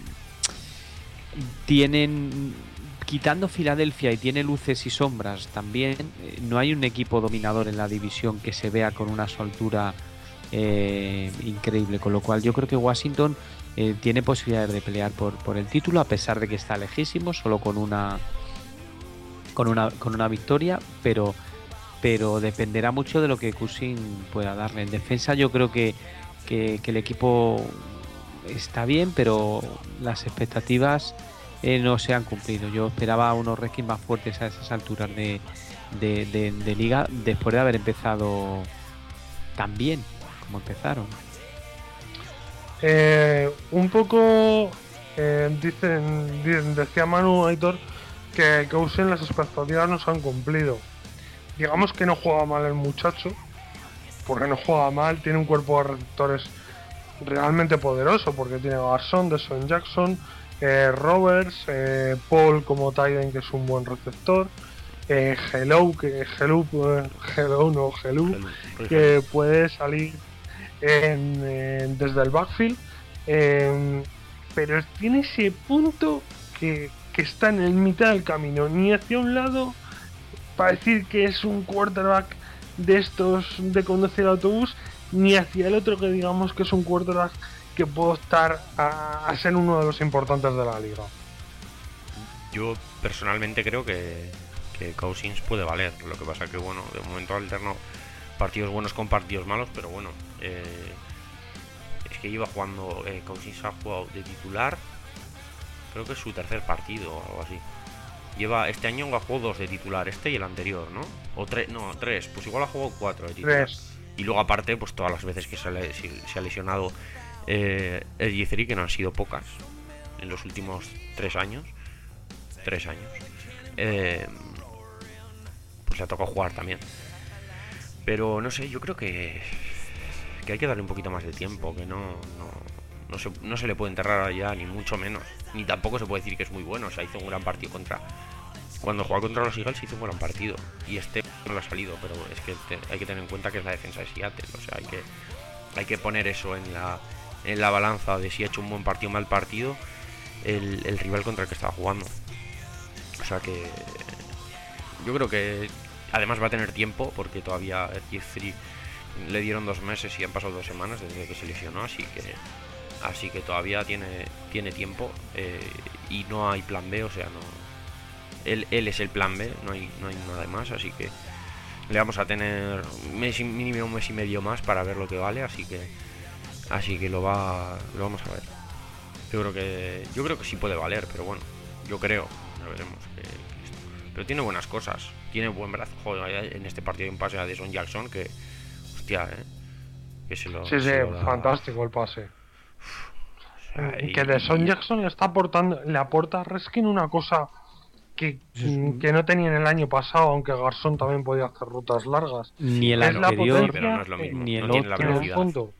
tienen, quitando Filadelfia y tiene luces y sombras también, eh, no hay un equipo dominador en la división que se vea con una soltura eh, increíble, con lo cual yo creo que Washington eh, tiene posibilidades de pelear por, por el título, a pesar de que está lejísimo, solo con una, con una, con una victoria, pero pero dependerá mucho de lo que Cousin pueda darle. En defensa yo creo que, que, que el equipo está bien, pero las expectativas eh, no se han cumplido. Yo esperaba unos Redskins más fuertes a esas alturas de, de, de- de liga después de haber empezado tan bien como empezaron. Eh, un poco eh, dicen, dicen- decía Manu Aitor que Cousin las expectativas no se han cumplido. Digamos que no juega mal el muchacho, porque no juega mal, tiene un cuerpo de receptores realmente poderoso, porque tiene a Garson, Deson Jackson, eh, Roberts, eh, Paul como Tyden, que es un buen receptor, eh, Hello, que Hello, eh, Hello no, Hello, que puede salir en, en- desde el backfield, eh, pero tiene ese punto que, que está en el mitad del camino, ni hacia un lado para decir que es un quarterback de estos de conducir autobús, ni hacia el otro que digamos que es un quarterback que puede estar a, a ser uno de los importantes de la liga. Yo personalmente creo que, que Cousins puede valer. Lo que pasa que, bueno, de momento alterno partidos buenos con partidos malos, pero bueno, eh, es que iba jugando, eh, Cousins ha jugado de titular, creo que es su tercer partido o algo así. Lleva, este año ha jugado dos de titular, este y el anterior, ¿no? O tres, no, tres, pues igual ha jugado cuatro de titular. Tres. Y luego aparte, pues todas las veces que se, le, se, se ha lesionado eh, el Yezeri, que no han sido pocas, en los últimos tres años. Tres años. Eh, pues le ha tocado jugar también. Pero no sé, yo creo que, que hay que darle un poquito más de tiempo, que no, no, no, se, no se le puede enterrar ya, ni mucho menos. Ni tampoco se puede decir que es muy bueno. O sea, hizo un gran partido contra... Cuando jugaba contra los Eagles hizo un gran partido. Y este no lo ha salido, pero es que te, hay que tener en cuenta que es la defensa de Seattle. O sea, hay que, hay que poner eso en la, en la balanza de si ha hecho un buen partido o mal partido el, el rival contra el que estaba jugando. O sea que yo creo que además va a tener tiempo, porque todavía Jeffrey le dieron dos meses y han pasado dos semanas desde que se lesionó, así que así que todavía tiene tiene tiempo, eh, y no hay plan B, o sea, no él, él es el plan B, no hay no hay nada más, así que le vamos a tener mes y, mínimo un mes y medio más para ver lo que vale, así que así que lo va lo vamos a ver. Yo creo que yo creo que sí puede valer, pero bueno, yo creo, ya veremos que, que esto. Pero tiene buenas cosas. tiene buen brazo. Joder, en este partido hay un pase a Deshaun Jackson que, hostia, ¿eh? Que se lo, Sí, sí, se lo da... fantástico el pase. O sea, y, que Deshaun y... Jackson le está aportando, le aporta a Redskins una cosa que, que no tenía en el año pasado, aunque Garson también podía hacer rutas largas. Ni el es la anterior, potencia, pero no es lo mismo. ni el no tiene la otro. en el velocidad. fondo.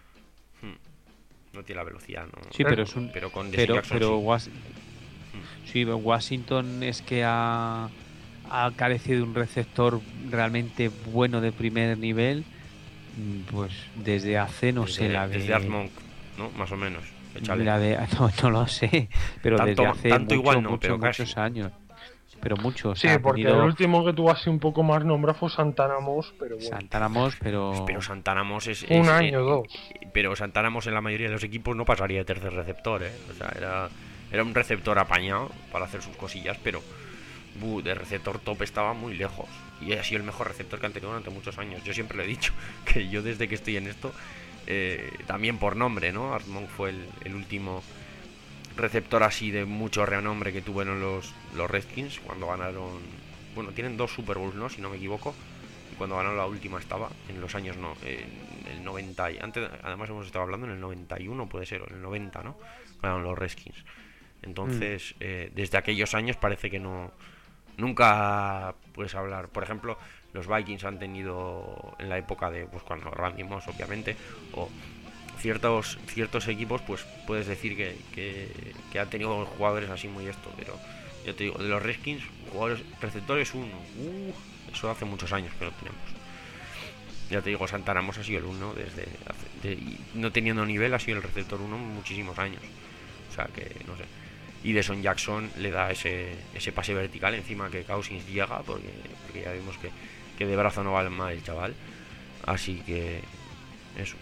No tiene la velocidad, ¿no? Sí, pero es un. Pero con pero, Jackson pero sí. Was- sí, Washington es que ha, ha carecido de un receptor realmente bueno de primer nivel. Pues desde hace, no desde, sé, la de. Desde Art Monk, ¿no? Más o menos. Échale. La de no, no lo sé, pero Tanto- desde hace tanto mucho, igual no, mucho, pero muchos casi. años. Pero muchos. Sí, ha porque tenido el último que tuvo así un poco más nombrado fue Santana Moss, pero bueno. Santana Moss, pero. Pero Santana Moss es, Un es- año, eh, dos. Pero Santana Moss en la mayoría de los equipos no pasaría de tercer receptor, ¿eh? O sea, era, era un receptor apañado para hacer sus cosillas, pero bu, de receptor top estaba muy lejos. Y ha sido el mejor receptor que han tenido durante muchos años. Yo siempre lo he dicho, que yo desde que estoy en esto, eh, también por nombre, ¿no? Art Monk fue el, el último receptor así de mucho renombre que tuvieron los, los Redskins cuando ganaron. Bueno, tienen dos Super Bowls, ¿no? Si no me equivoco. Y cuando ganaron la última estaba en los años, no, en el noventa. Y antes, además, hemos estado hablando en el noventa y uno, puede ser, o en el noventa, ¿no? Ganaron los Redskins. Entonces, mm. eh, desde aquellos años parece que no. Nunca puedes hablar. Por ejemplo, los Vikings han tenido en la época de, pues cuando Randy Moss, obviamente, o ciertos ciertos equipos, pues puedes decir que, que, que han tenido jugadores así muy esto, pero yo te digo, de los Redskins, jugadores receptores uno, uh, eso hace muchos años que lo tenemos. Ya te digo, Santana Moss ha sido el uno desde hace, de, y no teniendo nivel ha sido el receptor uno muchísimos años, o sea que no sé. Y Deshaun Jackson le da ese, ese pase vertical encima que Cousins llega, porque, porque ya vimos que, que de brazo no va mal el chaval, así que eso.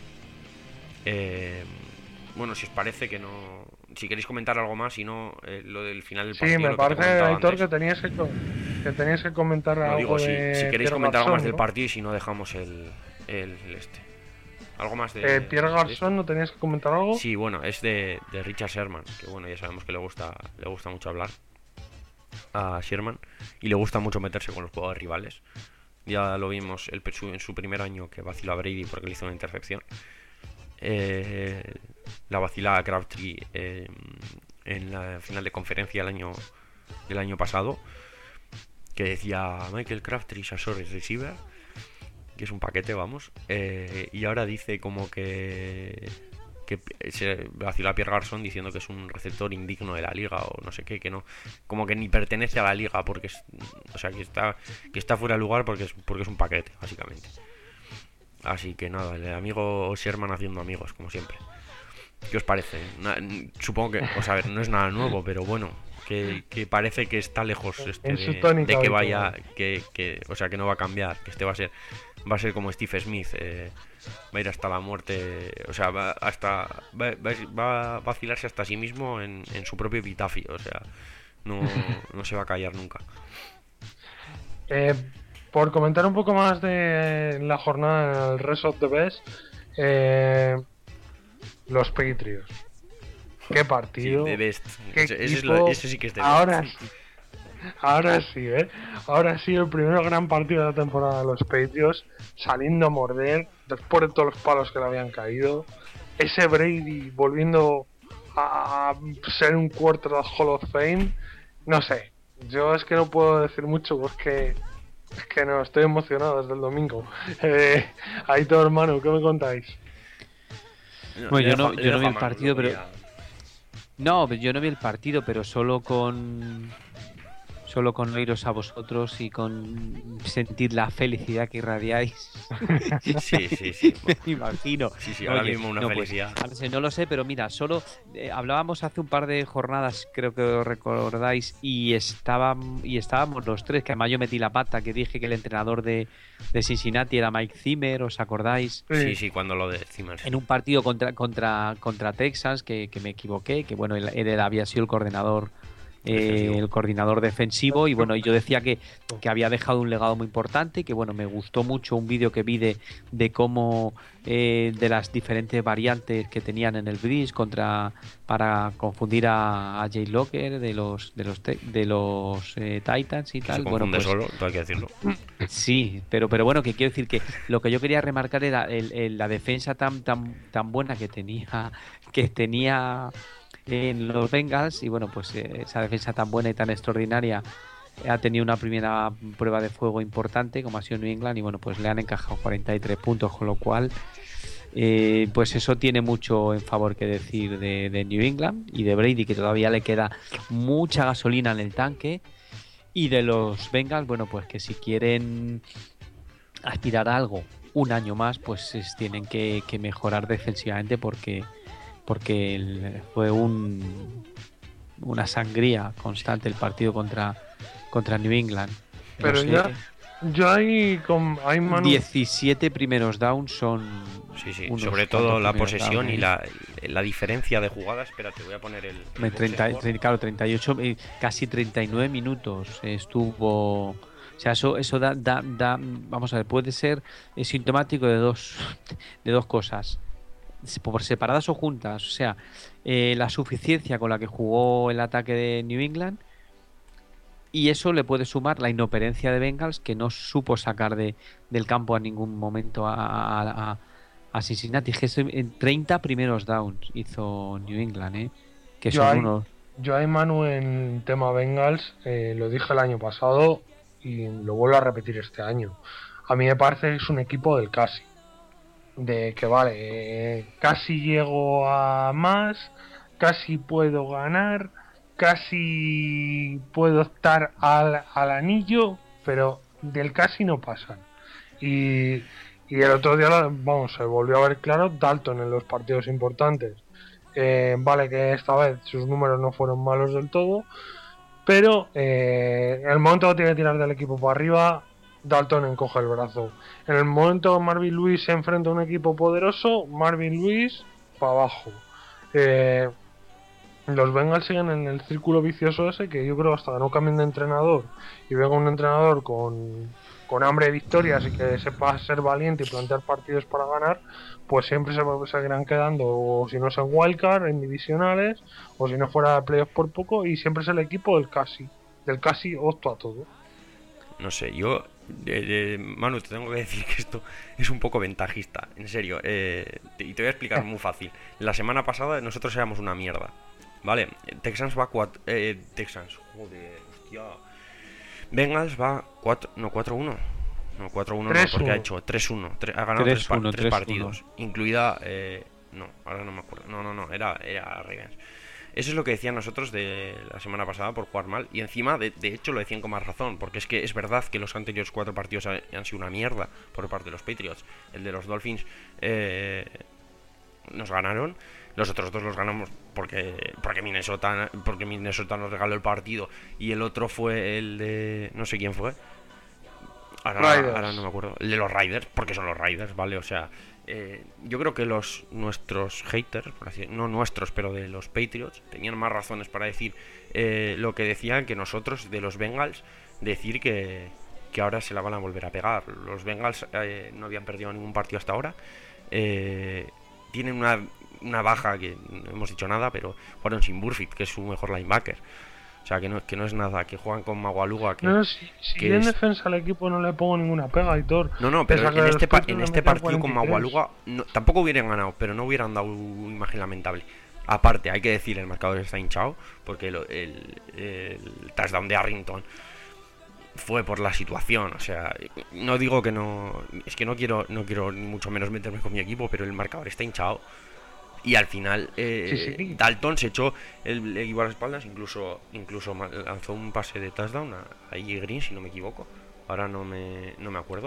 Eh, bueno, si os parece que no, si queréis comentar algo más, si no, eh, lo del final del partido. Sí, me lo que te parece, comentaba Aitor, antes. que tenías que, co- que tenías que comentar No, algo digo, si, de si queréis Pierre comentar algo más Garçon, del ¿no? partido y si no dejamos el, el, el este. Algo más de... Eh, Pierre de Garçon, ¿no tenías que comentar algo? Sí, bueno, es de, de Richard Sherman, que bueno, ya sabemos que le gusta, le gusta mucho hablar a Sherman y le gusta mucho meterse con los jugadores rivales. Ya lo vimos el, su, en su primer año que vaciló a Brady porque le hizo una intercepción. Eh, la vacilada a Crabtree eh, en la final de conferencia del año, del año pasado, que decía Michael Crabtree is a sorry receiver, que es un paquete, vamos, eh, y ahora dice como que que se vacila a Pierre Garçon diciendo que es un receptor indigno de la liga o no sé qué, que no, como que ni pertenece a la liga porque es, o sea, que está que está fuera de lugar porque es porque es un paquete, básicamente. Así que nada, el amigo Sherman haciendo amigos, como siempre. ¿Qué os parece? Na, supongo que, o sea, a ver, no es nada nuevo, pero bueno, que, que parece que está lejos este En su de, tónica de que habitual. vaya, que, que, o sea, que no va a cambiar, que este va a ser, va a ser como Steve Smith, eh, va a ir hasta la muerte, o sea, va hasta, va, va, va a vacilarse hasta sí mismo en, en su propio epitafio, o sea, no, no se va a callar nunca. Eh, por comentar un poco más de la jornada en el Rest of the Best, eh, los Patriots. Qué Sí, partido. de best. Qué Ese, ese es equipo. lo- ese sí que es de best. Ahora sí. Ahora sí, ¿eh? Ahora sí, el primer gran partido de la temporada de los Patriots, saliendo a morder, después de todos los palos que le habían caído. Ese Brady volviendo a ser un quarterback Hall of Fame. No sé, yo es que no puedo decir mucho porque es que no, estoy emocionado desde el domingo. Eh, Aitor, hermano, ¿qué me contáis? Bueno, Le yo no- dejo- yo le no dejo vi a el Manu, partido, luego pero- ya- No, yo no vi el partido, pero solo con solo con oíros a vosotros y con sentir la felicidad que irradiáis. Sí, sí, sí. Me imagino. Sí, sí, ahora Oye, mismo una no, pues, felicidad. a ver, no lo sé, pero mira, solo eh, hablábamos hace un par de jornadas, creo que os recordáis, y estaban y estábamos los tres, que además yo metí la pata, que dije que el entrenador de, de Cincinnati era Mike Zimmer, ¿os acordáis? Sí, sí, cuando lo decimos. En un partido contra contra contra Texas, que, que me equivoqué, que bueno, él, él había sido el coordinador eh, el coordinador defensivo. Y bueno, yo decía que, que había dejado un legado muy importante, que bueno, me gustó mucho un vídeo que vi de, de cómo eh, de las diferentes variantes que tenían en el Breeze contra para confundir a, a Jay Locker de los de los te, de los eh, Titans y Que tal. se Bueno, confunde pues solo, todo hay que decirlo. sí, pero pero bueno, que quiero decir que lo que yo quería remarcar era el, el- la defensa tan tan tan buena que tenía que tenía en los Bengals. Y bueno, pues eh, esa defensa tan buena y tan extraordinaria ha tenido una primera prueba de fuego importante como ha sido New England, y bueno, pues le han encajado cuarenta y tres puntos, con lo cual eh, pues eso tiene mucho en favor que decir de, de New England y de Brady, que todavía le queda mucha gasolina en el tanque. Y de los Bengals, bueno, pues que si quieren aspirar a algo un año más, pues es- tienen que, que mejorar defensivamente, porque porque el- fue un, una sangría constante el partido contra, contra New England. No Pero sé, ya, yo ahí con hay Manu. diecisiete primeros downs son Sí, sí, unos sobre cuantos todo la primeros posesión downs, y ¿eh? la, la diferencia de jugadas. Espera, te voy a poner el. el Me treinta, box tre- claro, treinta y ocho, eh, casi treinta y nueve minutos estuvo. O sea, eso, eso da, da, da, vamos a ver, puede ser eh, sintomático de dos, de dos cosas, se- por separadas o juntas. O sea, eh, la suficiencia con la que jugó el ataque de New England, y eso le puede sumar la inoperencia de Bengals, que no supo sacar de, del campo a ningún momento a, a, a- a Cincinnati. Que es en treinta primeros downs hizo New England, ¿eh? Que Yo son ahí, unos. yo ahí Manu, en tema Bengals, eh, lo dije el año pasado y lo vuelvo a repetir este año. A mí me parece que es un equipo del casi. De que vale, eh, casi llego a más, casi puedo ganar, casi puedo optar al, al anillo, pero del casi no pasan. Y, y el otro día, lo- vamos, se volvió a ver claro Dalton en los partidos importantes. Eh, vale que esta vez sus números no fueron malos del todo, pero eh, en el momento que tiene que tirar del equipo para arriba, Dalton encoge el brazo. En el momento que Marvin Lewis se enfrenta a un equipo poderoso, Marvin Lewis para abajo. Eh, los Bengals siguen en el círculo vicioso ese, que yo creo que hasta que no cambien de entrenador y venga un entrenador con, con hambre de victorias y que sepa ser valiente y plantear partidos para ganar, pues siempre se seguirán quedando, o si no es en wildcard, en divisionales, o si no fuera de playoff por poco, y siempre es el equipo del casi, del casi opto a todo. No sé, yo, eh, eh, Manu, te tengo que decir que esto es un poco ventajista, en serio. Eh, te- y te voy a explicar muy fácil. La semana pasada nosotros éramos una mierda, ¿vale? Texans va cuatro. Eh, Texans, joder, hostia. Bengals va cuatro, no, cuatro uno. No, cuatro uno no, tres porque ha uno. hecho tres uno. tre- Ha ganado tres, pa- tres uno, tres tres uno. partidos, incluida. Eh, no, ahora no me acuerdo. No, no, no, era, era Ravens. Eso es lo que decían nosotros de la semana pasada por jugar mal. Y encima, de, de hecho, lo decían con más razón. Porque es que es verdad que los anteriores cuatro partidos han, han sido una mierda por parte de los Patriots. El de los Dolphins eh, nos ganaron. Los otros dos los ganamos porque porque Minnesota, porque Minnesota nos regaló el partido. Y el otro fue el de... no sé quién fue. Ahora, Riders. ahora no me acuerdo. El de los Riders, porque son los Riders, ¿vale? O sea, eh, yo creo que los nuestros haters, por así, no nuestros, pero de los Patriots, tenían más razones para decir eh, lo que decían que nosotros, de los Bengals, decir que, que ahora se la van a volver a pegar. Los Bengals eh, no habían perdido ningún partido hasta ahora. Eh, tienen una, una baja que no hemos dicho nada, pero jugaron sin Burfict, que es su mejor linebacker. O sea, que no, que no es nada, que juegan con Magualuga, que... No, no, si, si que yo en es- defensa al equipo no le pongo ninguna pega, Hitor. No, no, Pese pero a que en los este, pa- Patriots en le este metieron partido con cuarenta y tres. Magualuga no- tampoco hubieran ganado, pero no hubieran dado una imagen lamentable. Aparte, hay que decir, el marcador está hinchado, porque lo- el, el touchdown de Arrington fue por la situación. O sea, no digo que no... Es que no quiero, no quiero ni mucho menos meterme con mi equipo, pero el marcador está hinchado. Y al final eh, Sí, sí. Dalton se echó el equipo a las espaldas, incluso incluso ma- lanzó un pase de touchdown a, a A J Green, si no me equivoco. Ahora no me, no me acuerdo.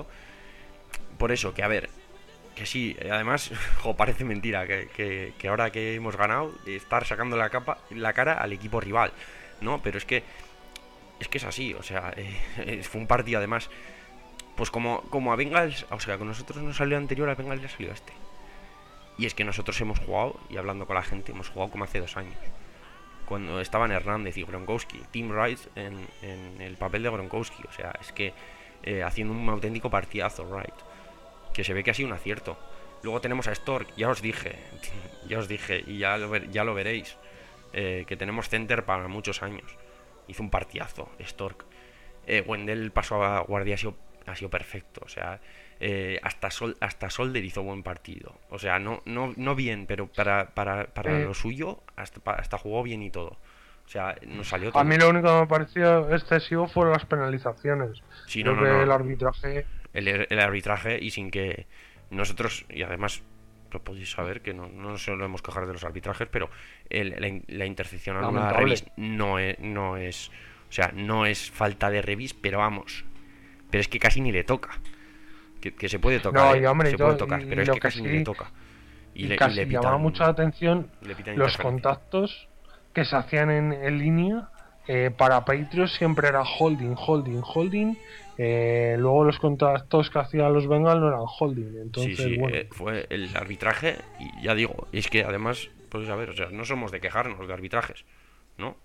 Por eso, que a ver, que sí, eh, además, jo, parece mentira que, que, que ahora que hemos ganado, eh, estar sacando la, capa, la cara al equipo rival, ¿no? Pero es que es que es así, o sea, eh, fue un partido además, pues como, como a Bengals, o sea, con nosotros nos salió anterior, a Bengals le salió este. Y es que nosotros hemos jugado, y hablando con la gente, hemos jugado como hace dos años. cuando estaban Hernández y Gronkowski. Tim Wright en, en el papel de Gronkowski. O sea, es que eh, haciendo un auténtico partidazo, Wright. Que se ve que ha sido un acierto. Luego tenemos a Stork, ya os dije, ya os dije, y ya lo, ver, ya lo veréis, eh, que tenemos center para muchos años. Hizo un partidazo, Stork. Eh, Wendell pasó a guardia, ha sido, ha sido perfecto. O sea, eh, hasta, Sol, hasta Solder hizo buen partido. O sea, no, no, no bien, pero para, para, para eh, lo suyo, hasta, hasta jugó bien y todo. O sea, nos salió todo. A mí lo único que me pareció excesivo fueron las penalizaciones. Sí, Creo no, no, que no. el arbitraje... El, el arbitraje, y sin que nosotros, y además lo podéis saber que no, no nos solemos quejar de los arbitrajes, pero el, la, la intercepción anulada a Revis no es, no es, o sea, no es falta de Revis, pero vamos, pero es que casi ni le toca, que, que se puede tocar, no, eh, y hombre, se yo, puede tocar, y, pero y es que, que casi sí, ni le toca. Y, y le, casi y le pitan, llamaba mucho la atención los contactos que se hacían en, en línea. Eh, para Patriots siempre era holding, holding, holding. Eh, luego los contactos que hacían los Bengals no eran holding. Entonces, sí, sí, bueno. eh, fue el arbitraje. Y ya digo, es que además, pues a ver, o sea, no somos de quejarnos de arbitrajes, ¿no?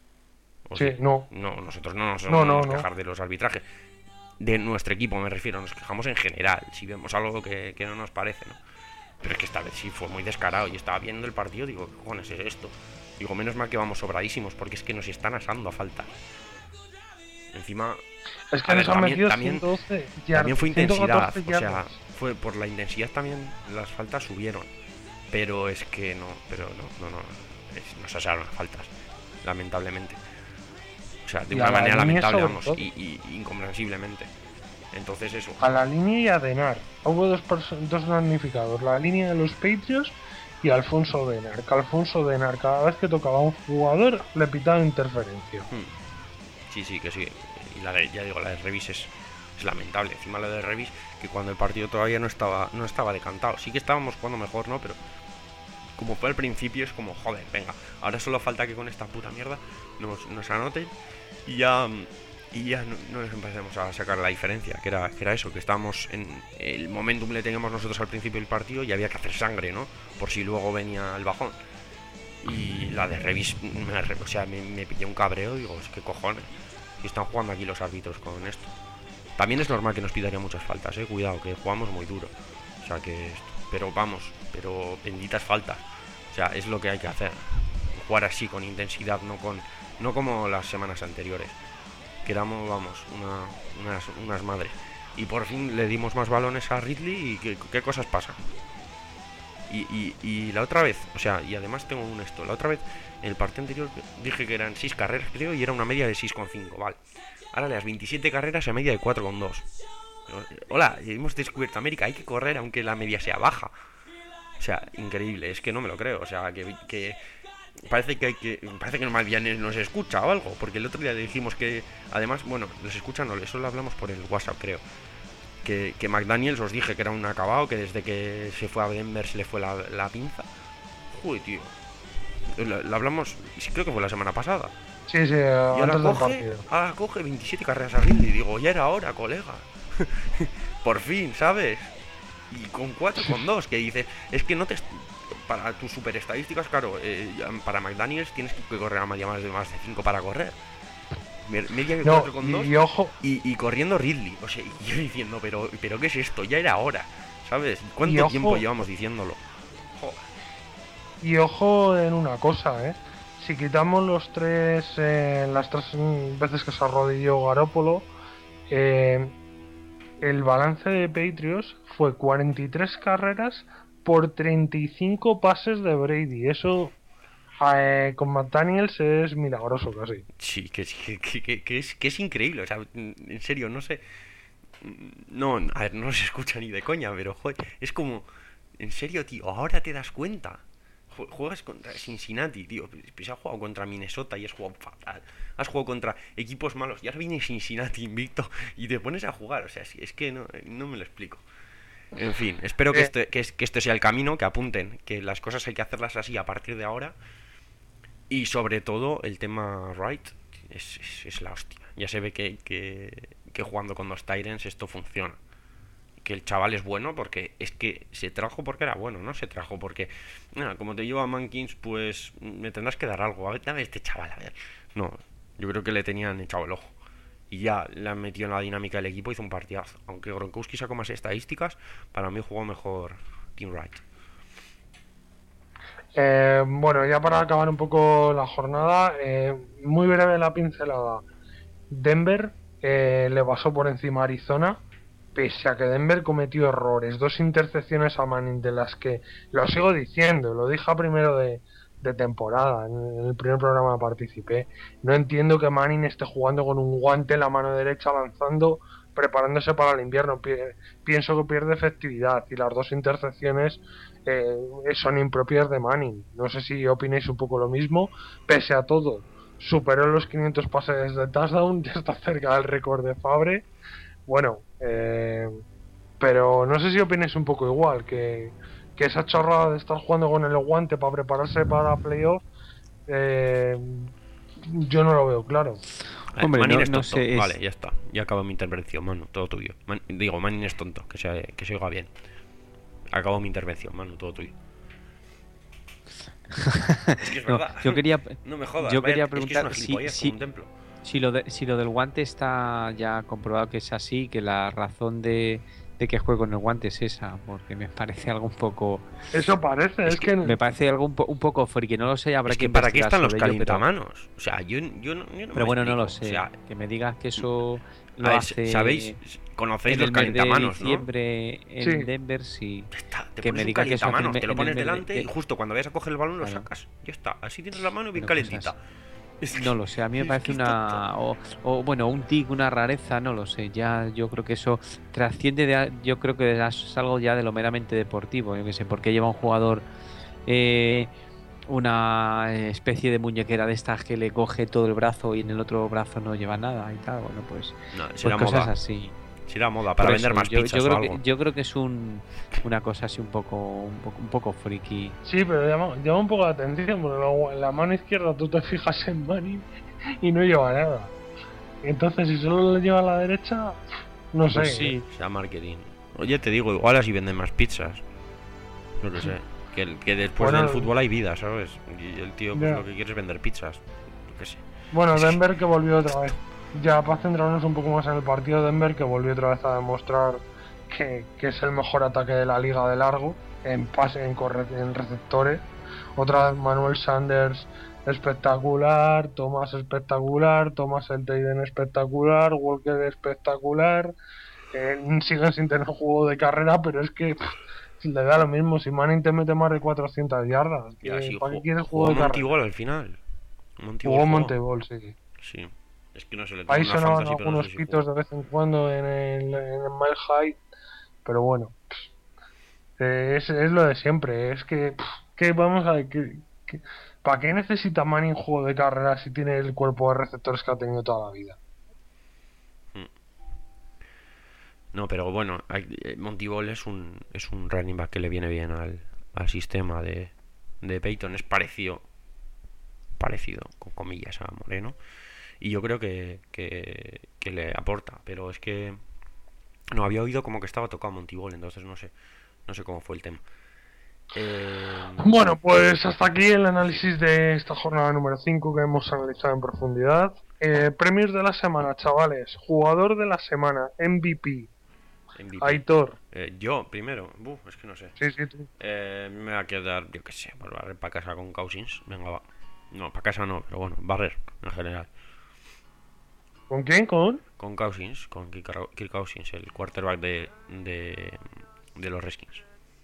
O sí, sí, no. No, nosotros no nos no, no, no, quejar no. de los arbitrajes. De nuestro equipo me refiero, nos quejamos en general. Si vemos algo que, que no nos parece, ¿no? Pero es que esta vez sí fue muy descarado. Y estaba viendo el partido, digo, ¿qué cojones es esto? Digo, menos mal que vamos sobradísimos, porque es que nos están asando a falta. Encima... Es que nos han metido ciento doce yardas. También fue intensidad, o sea, fue por la intensidad también las faltas subieron. Pero es que no, pero no, no, no, es, nos asaron las faltas, lamentablemente. O sea, de una manera lamentable, vamos, y, y incomprensiblemente. Entonces eso. A la línea y a Denar. Hubo dos, dos damnificados, la línea de los Patriots y Alfonso Denar. Que Alfonso Denar, cada vez que tocaba a un jugador, le pitaba interferencia. Hmm. Sí, sí, que sí. Y la de, ya digo, la de Revis es, es lamentable. Encima la de Revis, que cuando el partido todavía no estaba no estaba decantado. Sí que estábamos jugando mejor, ¿no? Pero como fue al principio, es como, joder, venga. Ahora solo falta que con esta puta mierda nos, nos anoten y ya... Y ya no, no nos empecemos a sacar la diferencia, que era, que era eso, que estábamos en el momentum le teníamos nosotros al principio del partido y había que hacer sangre, ¿no? Por si luego venía el bajón. Y la de Revis, me, o sea, me, me pillé un cabreo y digo, es que cojones, si están jugando aquí los árbitros con esto. También es normal que nos pidaría muchas faltas, eh, cuidado, que jugamos muy duro. O sea que, pero vamos, pero benditas faltas. O sea, es lo que hay que hacer. Jugar así, con intensidad, no con no como las semanas anteriores. Que éramos, vamos, una, unas, unas madres. Y por fin le dimos más balones a Ridley y qué, qué cosas pasan. Y, y, y la otra vez, o sea, y además tengo un esto, la otra vez, en el partido anterior dije que eran seis carreras, creo, y era una media de seis coma cinco, vale. Ahora las veintisiete carreras a media de cuatro coma dos. Hola, hemos descubierto América, hay que correr aunque la media sea baja. O sea, increíble, es que no me lo creo, o sea, que... que Parece que hay que parece que más bien nos escucha o algo, porque el otro día le dijimos que además, bueno, nos escucha, no, eso lo hablamos por el WhatsApp, creo. Que, que McDaniels os dije que era un acabado, que desde que se fue a Denver se le fue la, la pinza. Joder, tío. Lo, lo hablamos, sí, creo que fue la semana pasada. Sí, sí, y ahora antes coge, del partido. ahora coge veintisiete carreras a Ridley. Digo, ya era hora, colega. Por fin, ¿sabes? Y con cuatro con dos, que dices, es que no te... Para tus super estadísticas, claro, eh, para McDaniels tienes que correr a media más de más de cinco para correr. Media de no, cuatro con dos y, ojo. Y, y corriendo Ridley. O sea, y yo diciendo, pero, pero ¿qué es esto? Ya era hora, ¿sabes? ¿Cuánto tiempo ojo, llevamos diciéndolo? Joder. Y ojo en una cosa, ¿eh? Si quitamos los tres, eh, las tres veces que se arrodilló Garoppolo, eh, el balance de Patriots fue cuarenta y tres carreras por treinta y cinco pases de Brady. Eso eh, con McDaniels es milagroso casi. Sí, que, que, que, que, es, que es increíble. O sea, en serio, no sé. No, a ver, no se escucha ni de coña, pero joder, es como... En serio, tío, ahora te das cuenta. Juegas contra Cincinnati, tío. Pues has jugado contra Minnesota y has jugado fatal. Has jugado contra equipos malos y ahora viene Cincinnati invicto y te pones a jugar. O sea, es que no, no me lo explico. En fin, espero que, este, que, que este sea el camino, que apunten, que las cosas hay que hacerlas así a partir de ahora. Y sobre todo, el tema Wright es, es, es la hostia. Ya se ve que, que, que jugando con dos Tyrants esto funciona. que el chaval es bueno, porque es que se trajo porque era bueno, no se trajo porque, nada, como te llevo a Mankins, pues me tendrás que dar algo. A ver, dame este chaval, a ver. No, yo creo que le tenían echado el ojo. Y ya le han metido en la dinámica del equipo, hizo un partidazo. Aunque Gronkowski sacó más estadísticas, para mí jugó mejor Tim Wright. Eh, bueno, ya para acabar un poco la jornada, eh, muy breve la pincelada. Denver eh, le pasó por encima a Arizona, pese a que Denver cometió errores, dos intercepciones a Manning, de las que, lo sigo diciendo, lo dije a primero de, de temporada, en el primer programa que participé, no entiendo que Manning esté jugando con un guante en la mano derecha lanzando, preparándose para el invierno. Pienso que pierde efectividad y las dos intercepciones eh, son impropias de Manning. No sé si opináis un poco lo mismo. Pese a todo, superó los quinientos pases de touchdown, ya está cerca del récord de Favre. Bueno, eh, pero no sé si opináis un poco igual, que, que esa chorrada de estar jugando con el guante para prepararse para playoff, eh, yo no lo veo claro. Hombre, Manning no, es tonto. no sé, es... Vale, ya está. Ya acabo mi intervención, Manu, todo tuyo. Man... Digo, Manning es tonto, que se, que se oiga bien. Acabo mi intervención, Manu, todo tuyo. Es que es no, verdad. yo quería, no me jodas, yo vaya, quería preguntar es que es una si, si, un templo. si, lo de, si lo del guante está ya comprobado que es así, que la razón de, de que juegue con el guante es esa, porque me parece algo un poco... Eso parece, es, es que... que... Me parece algo un, po, un poco friki, no lo sé, habrá es que, que ¿para qué están los ello, calentamanos? Pero... O sea, yo, yo, no, yo no Pero me bueno, explico. no lo sé, o sea, que me digas que eso lo ver, hace... ¿sabéis? ¿Conocéis en los el mes calentamanos, de diciembre, no? en sí. Denver, sí. Está, te que pones me diga un que eso calentamanos, hace te lo pones delante de... y justo cuando vayas a coger el balón claro. lo sacas. Ya está, así tienes la mano bien Pero calentita. Cosas... Es que, no lo sé, a mí me parece una... O, o bueno, un tic, una rareza, no lo sé. Ya yo creo que eso trasciende de... Yo creo que es algo ya de lo meramente deportivo. Yo que sé, porque lleva un jugador eh, una especie de muñequera de estas que le coge todo el brazo y en el otro brazo no lleva nada y tal. Bueno, pues, no, pues será cosas moda. así. Será moda para Por vender eso, más yo, pizzas yo creo o algo. Que, yo creo que es un, una cosa así un poco, un poco, un poco friki. Sí, pero llama, llama un poco la atención, porque luego en la mano izquierda tú te fijas en Manning y no lleva nada. Entonces, si solo le lleva a la derecha, no Pues sé. sí, sea marketing. Oye, te digo, igual así venden más pizzas. No lo sé. Que, que después bueno, del fútbol hay vida, ¿sabes? Y el tío pues, ya. lo que quiere es vender pizzas. Yo qué sé. Bueno, es Denver que... que volvió otra vez. Ya para centrarnos un poco más en el partido, Denver que volvió otra vez a demostrar que, que es el mejor ataque de la liga de largo, en pase, en, corre, en receptores. Otra vez Manuel Sanders espectacular, Thomas espectacular, Thomas el Teiden espectacular, Walker espectacular. Eh, siguen sin tener juego de carrera, pero es que pff, le da lo mismo. Si Manning te mete más de cuatrocientas yardas, Ya, sí, ¿para qué jugó, quieres jugó juego de Montiball carrera? al final. Montiball Jugó jugó. Monteball, sí. Sí. Es que no se le tuvo Ahí una sonaban fantasy, pero no algunos sé si pitos jugó. de vez en cuando en el, en el Mile High, pero bueno, eh, es, es lo de siempre. Es que, pff, que vamos a ver, que, que, ¿para qué necesita Manning juego de carrera si tiene el cuerpo de receptores que ha tenido toda la vida? No, pero bueno, Montiball es un es un running back que le viene bien al, al sistema de, de Peyton. Es parecido, parecido, con comillas, a Moreno. Y yo creo que, que, que le aporta, pero es que no había oído como que estaba tocado Montiball, entonces no sé, no sé cómo fue el tema. Eh... Bueno, pues hasta aquí el análisis de esta jornada número cinco que hemos analizado en profundidad. Eh, premios de la semana, chavales. Jugador de la semana, M V P. M V P. Aitor. Eh, yo, primero. Buf, es que no sé. Sí, sí, tú. Eh, me va a quedar, yo qué sé, por barrer para casa con Cousins. Venga, va. No, para casa no, pero bueno, barrer en general. ¿Con quién? ¿Con? Con Cousins, con Kirk Cousins, el quarterback de, de, de los Redskins.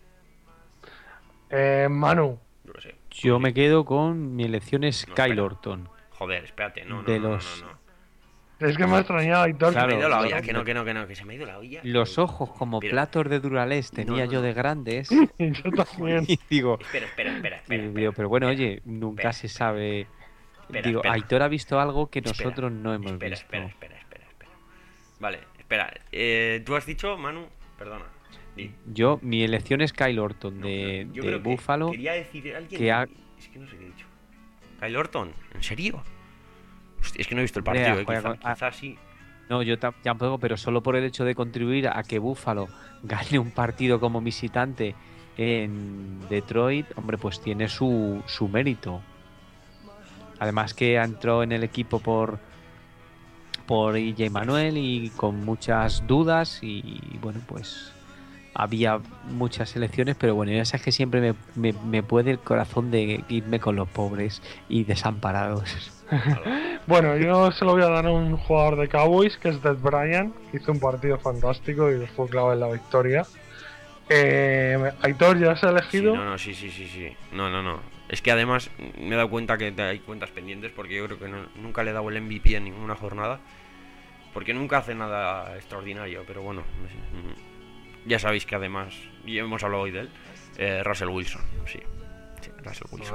Eh, Manu. Yo qué sé. Yo me quedo con mi elección es No, Kyle espera. Orton. Joder, espérate, no, no, De no, no, los- no, no. Es que me ha extrañado, Aitor. Claro, Se me ha ido la lo- olla, que no, que no, que no, que se me ha ido la olla. Los ojos como Pero- platos de Duralés tenía no, yo no. de grandes. Yo también. Y digo, Espera, espera, espera, espera. y espera. digo, pero bueno, oye, nunca espera, se sabe. espera, Digo, espera. Aitor ha visto algo que Espera, nosotros no hemos espera, visto. Espera, espera, espera, espera. Vale, espera. Eh, ¿Tú has dicho, Manu? Perdona. Di. Yo, mi elección es Kyle Orton No, de, no, yo de creo que Buffalo. Quería decir alguien. que ha- Es que no sé qué he dicho. Kyle Orton, ¿en serio? Hostia, es que no he visto el Hombre, partido, eh. juega Quizá, con- ah. quizá sí. No, yo tam- tampoco, pero solo por el hecho de contribuir a que Buffalo gane un partido como visitante en Detroit, hombre, pues tiene su, su mérito. Además que entró en el equipo por, por E J Manuel y con muchas dudas y bueno, pues había muchas elecciones, pero bueno, ya sabes que siempre me, me, me puede el corazón de irme con los pobres y desamparados. Bueno, yo se lo voy a dar a un jugador de Cowboys, que es Dez Bryant, que hizo un partido fantástico y fue clave en la victoria. Eh, Aitor, ¿ya has Sí, elegido? no, no, sí, sí, sí, sí. No, no, no. Es que además me he dado cuenta que hay cuentas pendientes porque yo creo que no- nunca le he dado el M V P en ninguna jornada. Porque nunca hace nada extraordinario, pero bueno. no sé, mm, Ya sabéis que además, y hemos hablado hoy de él, eh, Russell Wilson, sí. Sí, Russell Wilson.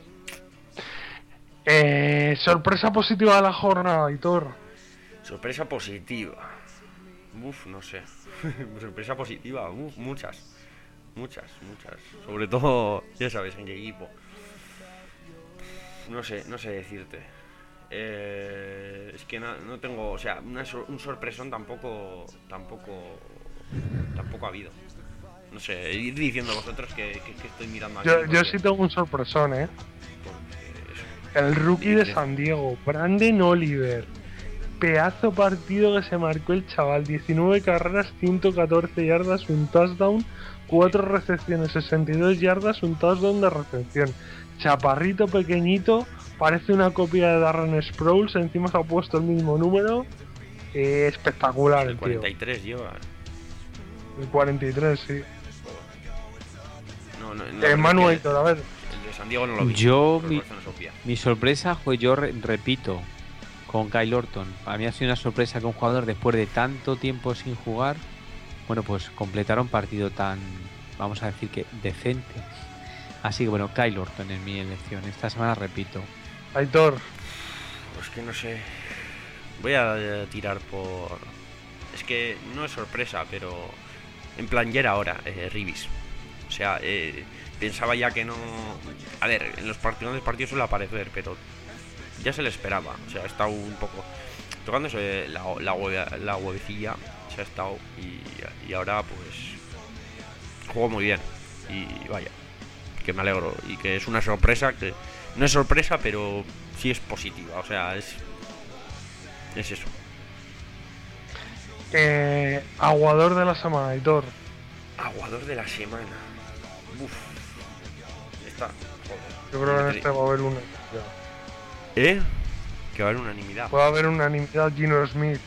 Eh, sorpresa positiva de la jornada, Aitor. Sorpresa positiva. Uf, no sé. Sorpresa positiva, uf, muchas. Muchas, muchas. Sobre todo, ya sabes, en qué equipo. No sé, no sé decirte. Eh, es que no, no tengo, o sea, una sor- un sorpresón tampoco, tampoco, tampoco ha habido. No sé, ir diciendo vosotros que, que, que estoy mirando aquí. Yo, yo porque- sí tengo un sorpresón, ¿eh? porque eso. El rookie de Dice. San Diego, Brandon Oliver. Pedazo partido que se marcó el chaval. diecinueve carreras, ciento catorce yardas, un touchdown, cuatro recepciones, sesenta y dos yardas, un touchdown de recepción. Chaparrito pequeñito, parece una copia de Darren Sproles, encima se ha puesto el mismo número. Eh, espectacular el El tío. cuarenta y tres lleva. El cuarenta y tres, sí. No, no, no, Eh, pero Manu, es que Aitor, a ver. el de San Diego no lo vi. Yo, por mi- eso no sopía. Mi sorpresa fue, yo re- repito, con Kyle Orton. Para mí ha sido una sorpresa que un jugador, después de tanto tiempo sin jugar, bueno, pues completara un partido tan, vamos a decir que decente. Así que bueno, Kyle Orton es mi elección. Esta semana repito. Aitor, Pues que no sé. Voy a eh, tirar por. Es que no es sorpresa, pero. En plan, ya era hora, eh, Ribis. O sea, eh, pensaba ya que no. A ver, en los partidos de partidos suele aparecer, pero. Ya se le esperaba. O sea, ha estado un poco. Tocándose la, la, hueve- la huevecilla. Se ha estado. Y, y ahora, pues. Juego muy bien. Y vaya. Que me alegro. Y que es una sorpresa que. No es sorpresa, pero sí es positiva. O sea, es. Es eso. eh, aguador de la semana, Aitor. Aguador de la semana. Uf. Está. Joder. Yo creo que en Me este va a haber una. ¿Eh? Que va a haber unanimidad. Puede haber unanimidad. Gino Smith,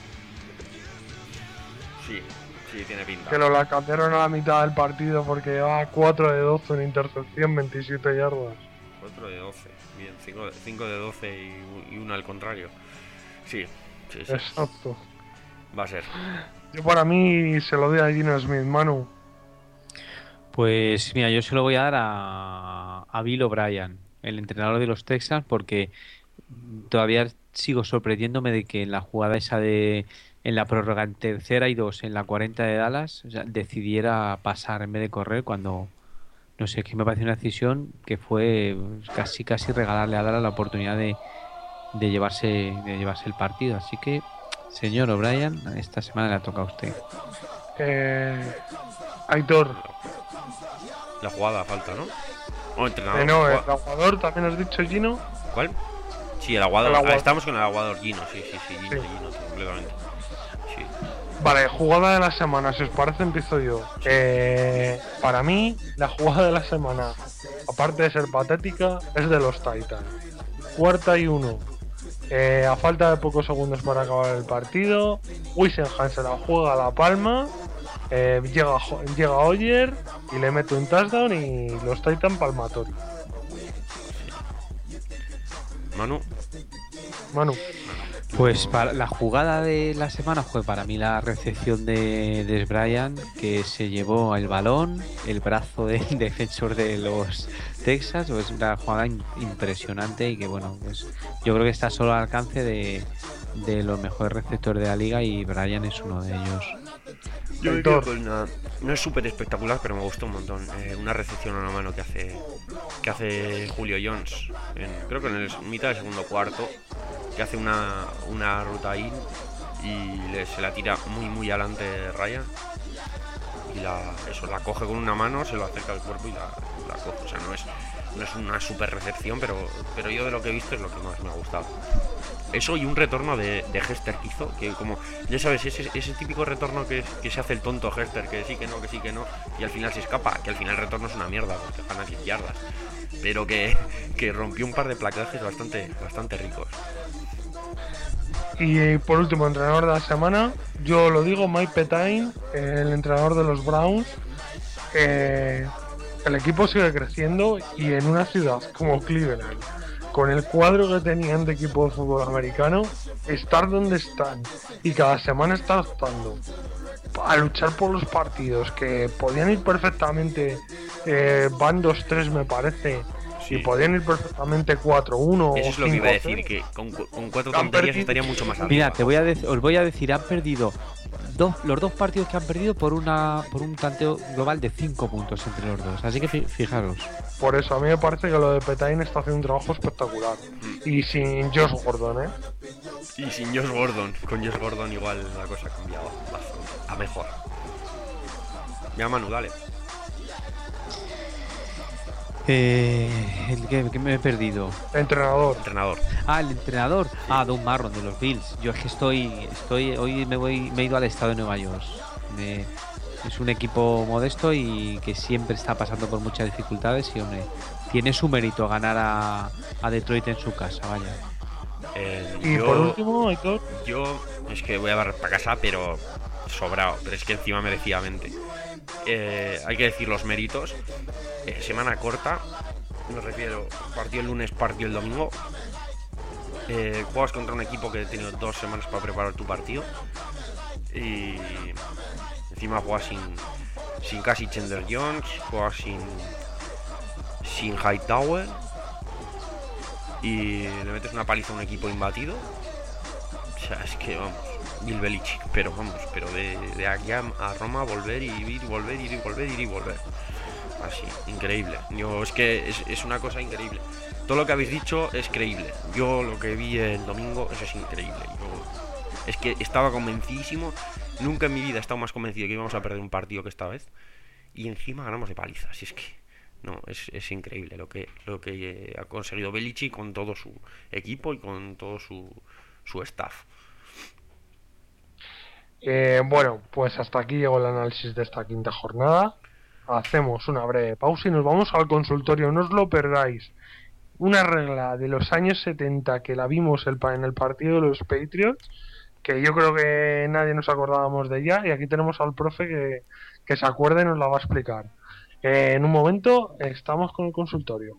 Sí, sí, tiene pinta. que lo la cambiaron a la mitad del partido porque llevaba cuatro de doce en intercepción, veintisiete yardas. cuatro de doce. Bien, cinco de doce y, y uno al contrario. Sí, sí, sí. Exacto. Va a ser. Yo para mí se lo doy a Gino Smith, Manu. Pues mira, yo se lo voy a dar a, a Bill O'Brien, el entrenador de los Texans, porque todavía sigo sorprendiéndome de que en la jugada esa de en la prórroga en tercera y dos en la cuarenta de Dallas, o sea, decidiera pasar en vez de correr cuando no sé, que me parece una decisión que fue casi casi regalarle a Dallas la oportunidad de, de llevarse de llevarse el partido. Así que, señor O'Brien, esta semana le toca a usted. Eh, Aitor. La jugada falta, ¿no? O entrenador. Eh, no, el Jugada- aguador, también has dicho Gino. ¿Cuál? Sí, el aguador. El aguador. Ah, estamos con el aguador Gino, sí, sí, sí, Gino, Sí. Gino, completamente. Sí. Vale, jugada de la semana, si os parece empiezo yo. Eh, para mí, la jugada de la semana, aparte de ser patética, es de los Titans. Cuarta y uno. Eh, a falta de pocos segundos para acabar el partido, Wissenham se la juega a la palma, eh, llega, Jo- llega Oyer y le mete un touchdown y los Titans palmatorio. Manu. Manu, Pues para la jugada de la semana fue para mí la recepción de Dez Bryant, que se llevó el balón, el brazo del defensor de los Texas. Es una jugada in- impresionante y que bueno, pues yo creo que está solo al alcance de, de los mejores receptores de la liga y Bryant es uno de ellos. Yo me Aitor. quedo con una- no es súper espectacular, pero me gustó un montón. Eh, una recepción a la mano que hace que hace Julio Jones, en- creo que en el mitad del segundo cuarto, que hace una, una ruta in y le, se la tira muy muy adelante Ryan y la, eso, la coge con una mano, se lo acerca al cuerpo y la, la coge. O sea, no es, no es una super recepción, pero, pero yo de lo que he visto es lo que más me ha gustado. Eso y un retorno de, de Hester que hizo, que como, ya sabes, ese, ese típico retorno que, que se hace el tonto Hester, que sí, que no, que sí, que no, y al final se escapa, que al final el retorno es una mierda, porque gana diez yardas, pero que, que rompió un par de placajes bastante, bastante ricos. Y por último, entrenador de la semana, yo lo digo, Mike Pettine, el entrenador de los Browns. Eh, el equipo sigue creciendo y en una ciudad como Cleveland, con el cuadro que tenían de equipo de fútbol americano, estar donde están y cada semana estar optando a luchar por los partidos que podían ir perfectamente, eh, van dos tres me parece, sí. Y podían ir perfectamente cuatro uno. Eso es lo que iba a decir, que con, con cuatro tonterías estaría mucho más alto. Mira, te voy a de- os voy a decir, han perdido dos, los dos partidos que han perdido por una por un tanteo global de cinco puntos entre los dos, así que fijaros. Por eso a mí me parece que lo de Pettine está haciendo un trabajo espectacular. Mm. Y sin Josh Gordon, ¿eh? Y sin Josh Gordon, con Josh Gordon igual la cosa ha cambiado a mejor. Ya, Manu, dale. Eh, el que, que me he perdido. Entrenador. Entrenador. Ah, el entrenador. Sí. Ah, Doug Marrone de los Bills. Yo es que estoy, estoy, hoy me voy, me he ido al estado de Nueva York. Me, es un equipo modesto y que siempre está pasando por muchas dificultades y hombre, tiene su mérito ganar a, a Detroit en su casa, vaya. Eh, y yo, por último, Héctor. Yo es que voy a barrer para casa, pero sobrado, pero es que encima merecidamente. Eh, hay que decir los méritos. Eh, semana corta, me refiero, partido el lunes, partido el domingo. Eh, juegas contra un equipo que ha tenido dos semanas para preparar tu partido y encima juegas sin, sin casi Chandler Jones, juegas sin sin Hightower y le metes una paliza a un equipo imbatido. O sea, es que vamos, Bill Belichick, pero vamos, pero de, de aquí a, a Roma volver y ir y volver, ir y volver, ir y volver. Así, increíble. Yo es que es, es una cosa increíble. Todo lo que habéis dicho es creíble. Yo lo que vi el domingo, eso es increíble. Yo es que estaba convencidísimo. Nunca en mi vida he estado más convencido que íbamos a perder un partido que esta vez. Y encima ganamos de paliza. Así es que no, es, es increíble lo que lo que ha conseguido Belichick con todo su equipo y con todo su, su staff. Eh, bueno, pues hasta aquí llegó el análisis de esta quinta jornada. Hacemos una breve pausa y nos vamos al consultorio, no os lo perdáis. Una regla de los años setenta que la vimos el, en el partido de los Patriots, que yo creo que nadie nos acordábamos de ella, y aquí tenemos al profe que, que se acuerde y nos la va a explicar. Eh, en un momento estamos con el consultorio.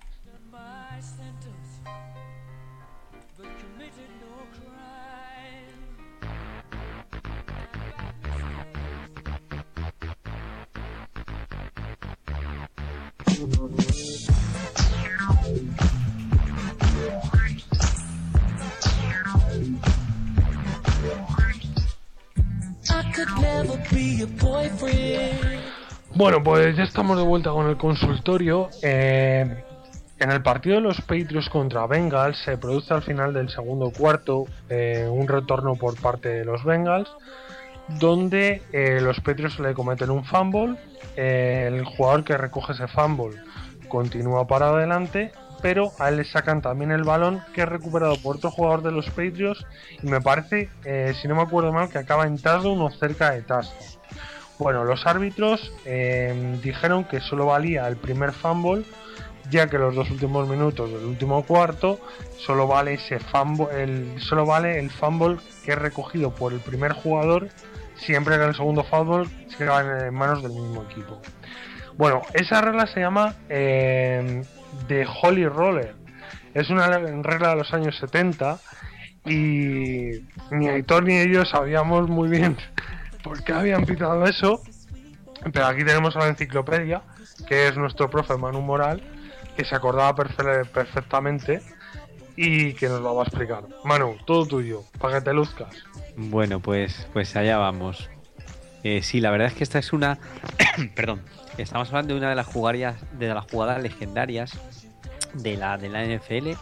Bueno, pues ya estamos de vuelta con el consultorio. Eh, en el partido de los Patriots contra Bengals se produce al final del segundo cuarto eh, un retorno por parte de los Bengals, donde eh, los Patriots le cometen un fumble. Eh, el jugador que recoge ese fumble continúa para adelante, pero a él le sacan también el balón, que es recuperado por otro jugador de los Patriots, y me parece, eh, si no me acuerdo mal, que acaba en touchdown o cerca de touchdown. Bueno, los árbitros eh, dijeron que solo valía el primer fumble, ya que los dos últimos minutos del último cuarto solo vale ese fumble, el, solo vale el fumble que es recogido por el primer jugador, siempre que el segundo fumble se queda en manos del mismo equipo. Bueno, esa regla se llama eh, The Holy Roller. Es una regla de los años setenta y ni Aitor ni ellos sabíamos muy bien por qué habían pitado eso, pero aquí tenemos a la enciclopedia, que es nuestro profe Manu Moral, que se acordaba perfe- perfectamente y que nos lo va a explicar. Manu, todo tuyo, para que te luzcas. Bueno, pues, pues allá vamos. Eh, sí, la verdad es que esta es una... Perdón. Estamos hablando de una de las jugadas, de las jugadas legendarias de la, de la N F L.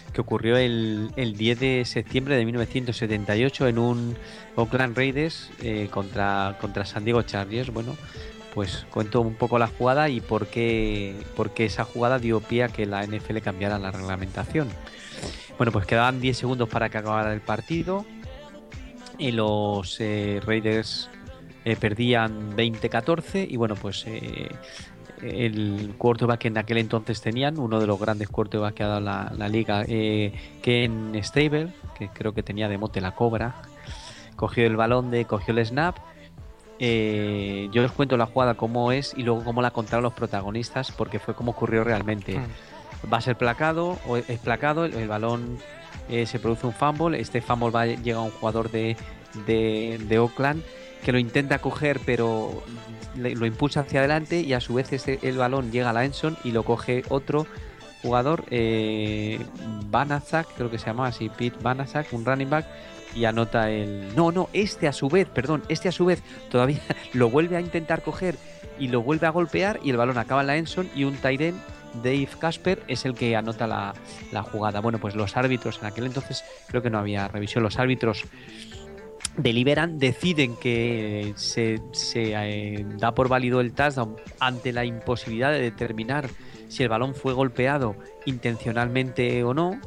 que ocurrió el, el diez de septiembre de mil novecientos setenta y ocho en un Oakland Raiders eh, contra, contra San Diego Chargers. Bueno, pues cuento un poco la jugada y por qué, por qué esa jugada dio pie a que la N F L cambiara la reglamentación. Bueno, pues quedaban diez segundos para que acabara el partido y los eh, Raiders eh, perdían veinte catorce y bueno, pues eh, el quarterback que en aquel entonces tenían, uno de los grandes quarterbacks que ha dado la, la liga, eh, Ken Stable, que creo que tenía de mote la cobra, cogió el balón, de cogió el snap. Eh, yo os cuento la jugada cómo es y luego cómo la contaron los protagonistas, porque fue como ocurrió realmente. Va a ser placado, o es placado, el, el balón eh, se produce un fumble, este fumble va, llega a un jugador de, de, de Oakland que lo intenta coger pero le, lo impulsa hacia adelante y a su vez este, el balón llega a la endzone y lo coge otro jugador, eh, Banaszak, creo que se llama así, Pete Banaszak, un running back, y anota el... No, no, este a su vez, perdón, este a su vez todavía lo vuelve a intentar coger y lo vuelve a golpear y el balón acaba en la endzone y un tight end, Dave Casper, es el que anota la, la jugada. Bueno, pues los árbitros en aquel entonces creo que no había revisión, los árbitros deliberan, deciden que se, se eh, da por válido el touchdown ante la imposibilidad de determinar si el balón fue golpeado intencionalmente o no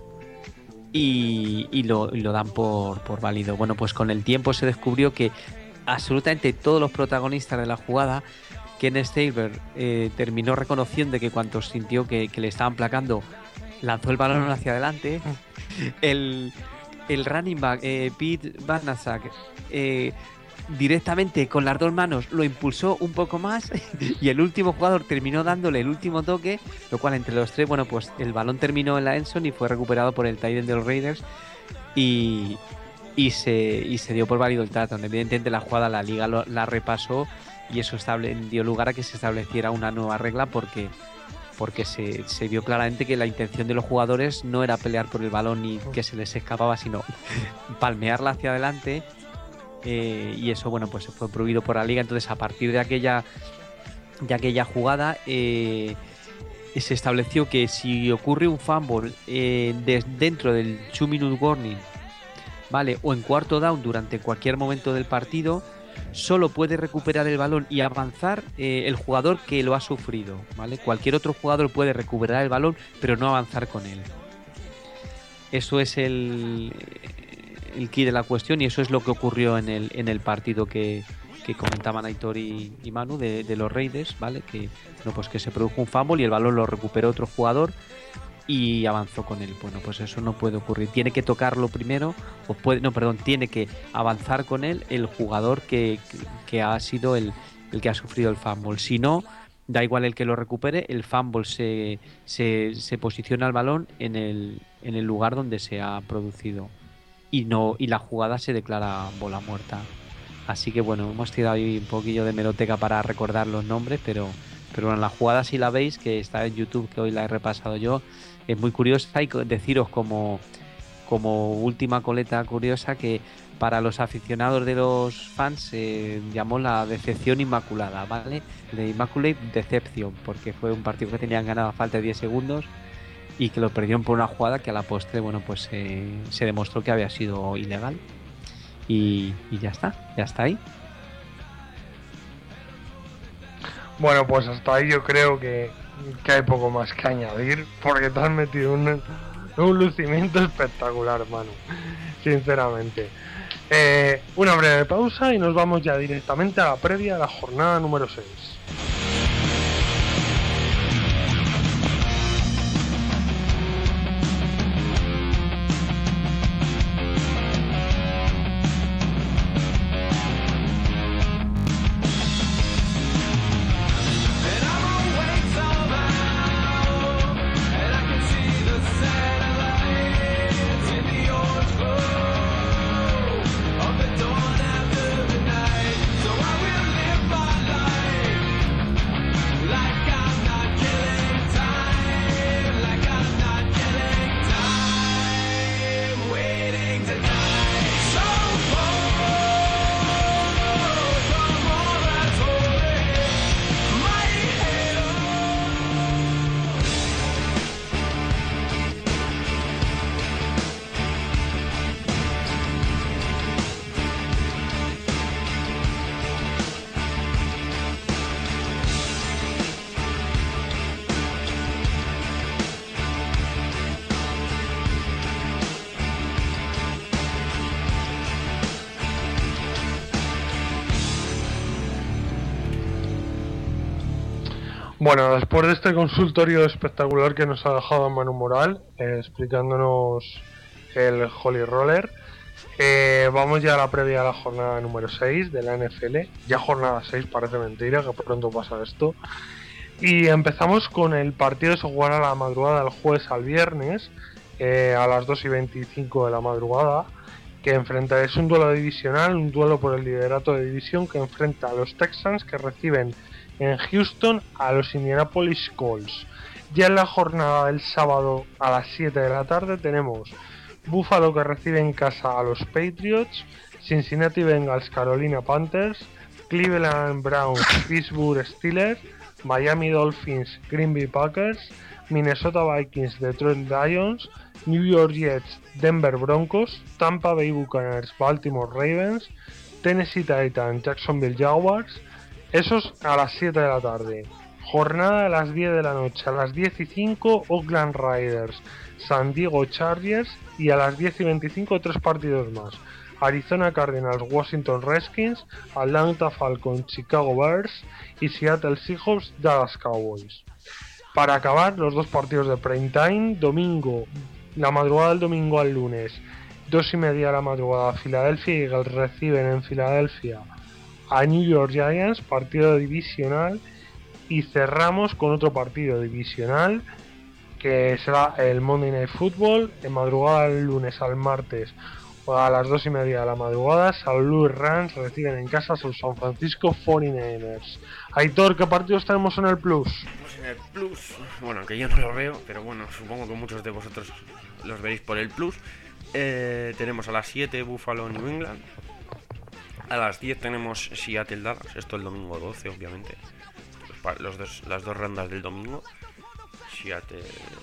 y, y, lo, y lo dan por, por válido. Bueno, pues con el tiempo se descubrió que absolutamente todos los protagonistas de la jugada, Ken Stabler eh, terminó reconociendo que cuando sintió que, que le estaban placando, lanzó el balón hacia adelante. El, el running back, eh, Pete Banaszak, eh, directamente con las dos manos lo impulsó un poco más y el último jugador terminó dándole el último toque, lo cual entre los tres, bueno, pues el balón terminó en la endzone y fue recuperado por el tight end de los Raiders y, y, se, y se dio por válido el touchdown. Evidentemente la jugada la liga lo, la repasó y eso estable, dio lugar a que se estableciera una nueva regla porque, porque se, se vio claramente que la intención de los jugadores no era pelear por el balón ni que se les escapaba, sino palmearla hacia adelante, eh, y eso, bueno, pues se fue prohibido por la liga. Entonces a partir de aquella, de aquella jugada eh, se estableció que si ocurre un fumble eh, de, dentro del two minute warning, ¿vale?, o en cuarto down durante cualquier momento del partido, solo puede recuperar el balón y avanzar eh, el jugador que lo ha sufrido, ¿vale? Cualquier otro jugador puede recuperar el balón, pero no avanzar con él. Eso es el, el key de la cuestión y eso es lo que ocurrió en el, en el partido que, que comentaban Aitor y, y Manu de, de los Raiders, ¿vale? Que, no, pues que se produjo un fumble y el balón lo recuperó otro jugador y avanzó con él. Bueno, pues eso no puede ocurrir. Tiene que tocarlo primero, o puede, no, perdón, tiene que avanzar con él el jugador que, que, que ha sido el, el que ha sufrido el fumble. Si no, da igual el que lo recupere, el fumble se, se, se posiciona el balón en el, en el lugar donde se ha producido y no y la jugada se declara bola muerta. Así que bueno, hemos tirado ahí un poquillo de meroteca para recordar los nombres, pero, pero bueno, la jugada, si la veis, que está en YouTube, que hoy la he repasado yo, es muy curiosa. Y deciros como, como última coleta curiosa que para los aficionados de los fans se eh, llamó la decepción inmaculada, ¿vale? De Immaculate Deception, porque fue un partido que tenían ganado a falta de diez segundos y que lo perdieron por una jugada que a la postre, bueno, pues eh, se demostró que había sido ilegal y, y ya está, ya está ahí. Bueno, pues hasta ahí yo creo que, que hay poco más que añadir, porque te has metido un, un lucimiento espectacular, Manu, sinceramente. Eh, una breve pausa y nos vamos ya directamente a la previa de la jornada número seis. Bueno, después de este consultorio espectacular que nos ha dejado Manu Moral, eh, explicándonos el Holy Roller, eh, vamos ya a la previa a la jornada número seis de la N F L. Ya jornada seis, parece mentira, que pronto pasa esto. Y empezamos con el partido que se jugará a la madrugada del jueves al viernes, eh, a las dos y veinticinco de la madrugada, que enfrenta, es un duelo divisional, un duelo por el liderato de división que enfrenta a los Texans, que reciben en Houston a los Indianapolis Colts. Ya en la jornada del sábado a las siete de la tarde tenemos Buffalo, que recibe en casa a los Patriots, Cincinnati Bengals, Carolina Panthers, Cleveland Browns, Pittsburgh Steelers, Miami Dolphins, Green Bay Packers, Minnesota Vikings, Detroit Lions, New York Jets, Denver Broncos, Tampa Bay Buccaneers, Baltimore Ravens, Tennessee Titans, Jacksonville Jaguars. Esos a las siete de la tarde. Jornada a las diez de la noche. A las diez y cinco, Oakland Raiders, San Diego Chargers. Y a las diez y veinticinco, tres partidos más. Arizona Cardinals, Washington Redskins, Atlanta Falcons, Chicago Bears y Seattle Seahawks, Dallas Cowboys. Para acabar, los dos partidos de prime time. Domingo, la madrugada del domingo al lunes, dos y media de la madrugada, Philadelphia Eagles reciben en Filadelfia a New York Giants, partido divisional. Y cerramos con otro partido divisional, que será el Monday Night Football, en madrugada del lunes al martes a las dos y media de la madrugada. Saint Louis Rams reciben en casa a sus San Francisco cuarenta y nueve ers. Aitor, ¿qué partidos tenemos en el Plus? Pues en el Plus, bueno, que yo no lo veo, pero bueno, supongo que muchos de vosotros los veréis por el Plus. Eh, tenemos a las siete Buffalo New England. A las diez tenemos Seattle Dallas, esto el domingo doce, obviamente. Los dos, las dos rondas del domingo. Seattle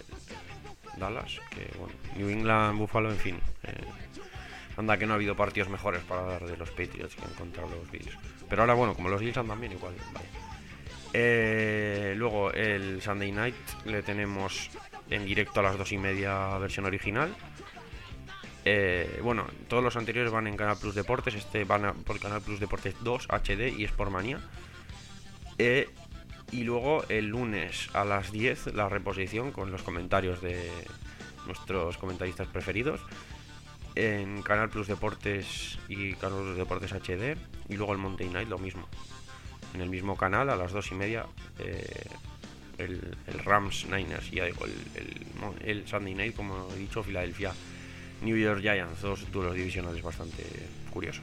Dallas, que bueno, New England, Buffalo, en fin. Eh, anda que no ha habido partidos mejores para dar de los Patriots que han contra los Bills. Pero ahora bueno, como los Bills andan bien, igual, vale. Eh, luego el Sunday Night le tenemos en directo a las dos y media versión original. Eh, bueno, todos los anteriores van en Canal Plus Deportes. Este van a, por Canal Plus Deportes dos, H D y Sportmania. Eh, y luego el lunes a las diez la reposición con los comentarios de nuestros comentaristas preferidos en Canal Plus Deportes y Canal Plus Deportes H D. Y luego el Monday Night lo mismo, en el mismo canal a las dos y media. eh, el, el Rams Niners, ya digo, el, el, el Sunday Night, como he dicho, Filadelfia New York Giants, dos duelos divisionales bastante curiosos.